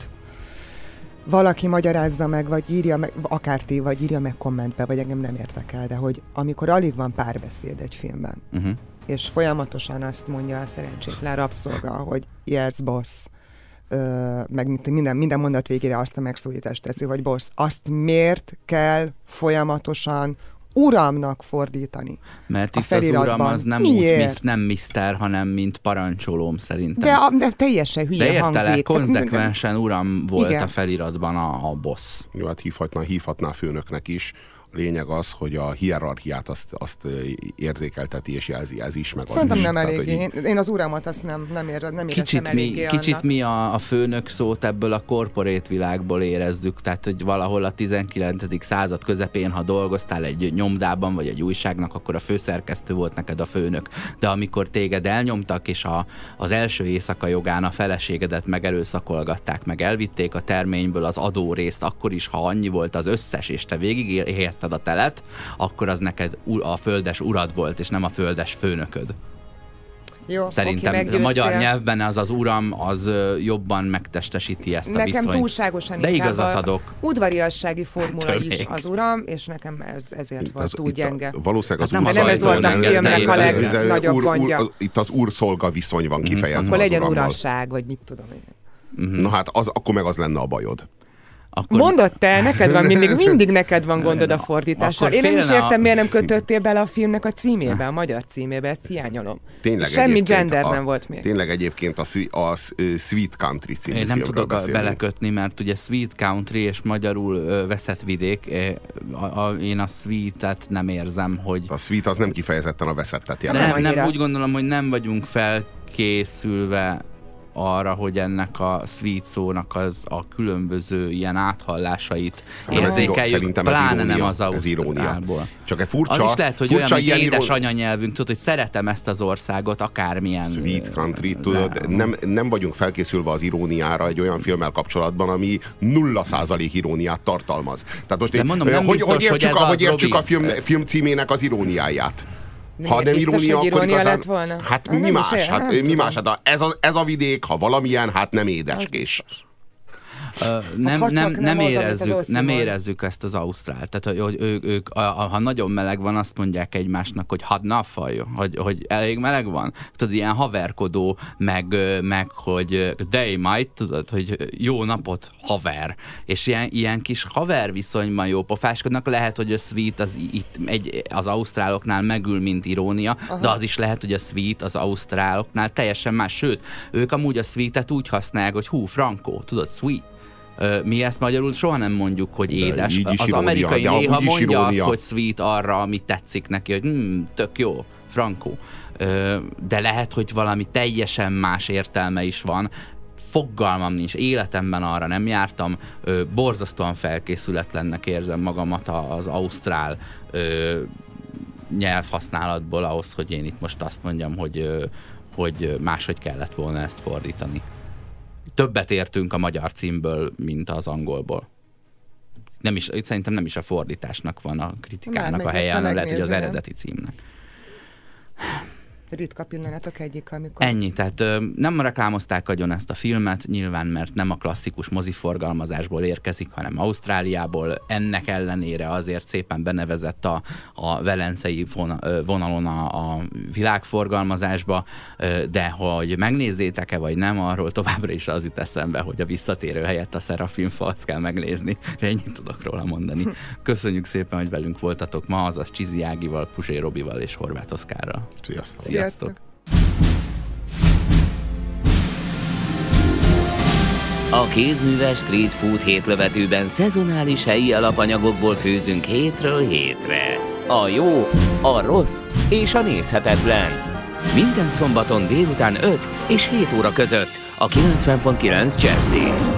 Valaki magyarázza meg, vagy írja meg, akár ti, vagy írja meg kommentbe, vagy engem nem érdekel, de hogy amikor alig van párbeszéd egy filmben, Uh-huh. és folyamatosan azt mondja a szerencsétlen rabszolga, hogy yes, boss, ö, meg minden, minden mondat végére azt a megszólítást teszi, hogy boss, azt miért kell folyamatosan uramnak fordítani? Mert a itt az feliratban. uram az nem, úgy, Miért? misz, nem miszter, hanem mint parancsolóm szerintem. De, a, de teljesen hülye De értelek, hangzik. konzekvensen uram volt Igen. a feliratban a, a boss. Jó, hát hívhatná, hívhatná főnöknek is. A lényeg az, hogy a hierarchiát azt, azt érzékelteti és jelzi, ez is, meg az Szerintem is. nem Tehát, eléggé. hogy így- Én, én az uramat azt nem, nem, ér, nem érzem Kicsit, mi, eléggé kicsit annak. mi a, a főnök szót ebből a korporét világból érezzük, tehát hogy valahol a tizenkilencedik század közepén, ha dolgoztál egy nyomdában vagy egy újságnak, akkor a főszerkesztő volt neked a főnök. De amikor téged elnyomtak, és a, az első éjszaka jogán a feleségedet megerőszakolgatták, meg elvitték a terményből az adórészt, akkor is, ha annyi volt az összes, és te végig éhezted a telet, akkor az neked a földes urad volt, és nem a földes főnököd. Jó, Szerintem oké, a magyar meggyőztél. nyelvben az az uram, az ö, jobban megtestesíti ezt a Nekem viszonyt. túlságosan De inkább igazat a adok. udvariassági formula Ettől is még. az uram, és nekem ez, ezért volt az- túl itt gyenge. A, valószínűleg Hát az nem úr- az Nem ez volt a nem- filmnek nem- a nem- legnagyobb úr- úr- gondja. úr- Itt az úr-szolga viszony van kifejezve. Akkor az legyen urammal. urasság, vagy mit tudom én. Na hát, az, akkor meg az lenne a bajod. Akkor Mondod te, neked van mindig, mindig neked van gondod a fordítással. Akkor Én nem is félne a- értem, miért nem kötöttél bele a filmnek a címébe, a magyar címébe, ezt hiányolom. Tényleg Semmi egyébként gender a, nem volt még. Tényleg egyébként a, Swe- a Sweet Country című én nem filmről tudok a, beszélünk. belekötni, mert ugye Sweet Country és magyarul ö, veszett vidék. É, a, a, én a Sweet-et nem érzem, hogy... A Sweet az nem kifejezetten a veszettet De jelent. nem, nem, annyira. úgy gondolom, hogy nem vagyunk felkészülve arra, hogy ennek a sweet szónak az a különböző ilyen áthallásait Szerintem ez iro- érzékeljük, szerintem ez pláne irónia, nem az ez irónia. Ausztrálból. Csak egy furcsa, Az is lehet, hogy furcsa olyan, hogy ilyen édes iró- anyanyelvünk, tudod, hogy szeretem ezt az országot, akármilyen... Sweet Country, le- tudod, nem, nem vagyunk felkészülve az iróniára egy olyan filmmel kapcsolatban, ami nulla százalék iróniát tartalmaz. Tehát most De én- mondom, nem hogy, biztos, hogy értsük, hogy ez a, az, hogy értsük a Robi. film, film címének az iróniáját. De Ha nem biztos, irónia, hogy akkor irónia igazán... lett volna? Hát Hát mi nem is más? ér- Hát nem mi tudom. más? Hát ez, a, ez a vidék, ha valamilyen, hát nem édeskés. Ö, nem, ha csak nem, nem nem, az, amit az érezzük, Oszi nem mond. érezzük ezt az Ausztrált. Tehát, hogy, hogy ők, ők a, a, ha nagyon meleg van, azt mondják egymásnak, hogy had nafaj, hogy, hogy elég meleg van. Tudod, ilyen haverkodó, meg, ö, meg hogy day might, tudod, hogy jó napot, haver. És ilyen, ilyen kis haver viszonyban jó pofáskodnak. Lehet, hogy a sweet az, itt egy, az ausztráloknál megül, mint irónia, aha, de az is lehet, hogy a sweet az ausztráloknál teljesen más. Sőt, ők amúgy a sweetet úgy használják, hogy hú, frankó, tudod, sweet. Ö, Mi ezt magyarul soha nem mondjuk, hogy De édes. így is Az irónia, amerikai de néha amúgy is mondja irónia. azt, hogy sweet arra, ami tetszik neki, hogy hm, tök jó, frankó. Ö, De lehet, hogy valami teljesen más értelme is van. Fogalmam nincs, életemben arra nem jártam, ö, borzasztóan felkészületlennek érzem magamat az ausztrál ö, nyelvhasználatból ahhoz, hogy én itt most azt mondjam, hogy, ö, hogy máshogy kellett volna ezt fordítani. Többet értünk a magyar címből, mint az angolból. Nem is, szerintem nem is a fordításnak van a kritikának Már a helye, hanem lehet, hogy az megnézni, nem? eredeti címnek. ritka pillanatok egyik, amikor... Ennyi, tehát ö, nem reklámozták agyon ezt a filmet, nyilván, mert nem a klasszikus moziforgalmazásból érkezik, hanem Ausztráliából. Ennek ellenére azért szépen benevezett a, a velencei vonalon a, a világforgalmazásba, ö, de hogy megnézzétek-e vagy nem, arról továbbra is az jut eszembe, hogy a visszatérő helyett a Szerafin Falsz kell megnézni. Ennyit tudok róla mondani. Köszönjük szépen, hogy velünk voltatok ma, azaz Csizi Ágival, Puzsé Robival és Horváth Oszkárral. Sziasztok! Sziasztok! A kézműves street food hétlövetőben szezonális helyi alapanyagokból főzünk hétről hétre. A jó, a rossz és a nézhetetlen. Minden szombaton délután öt és hét óra között a kilencven pont kilenc Jazzin.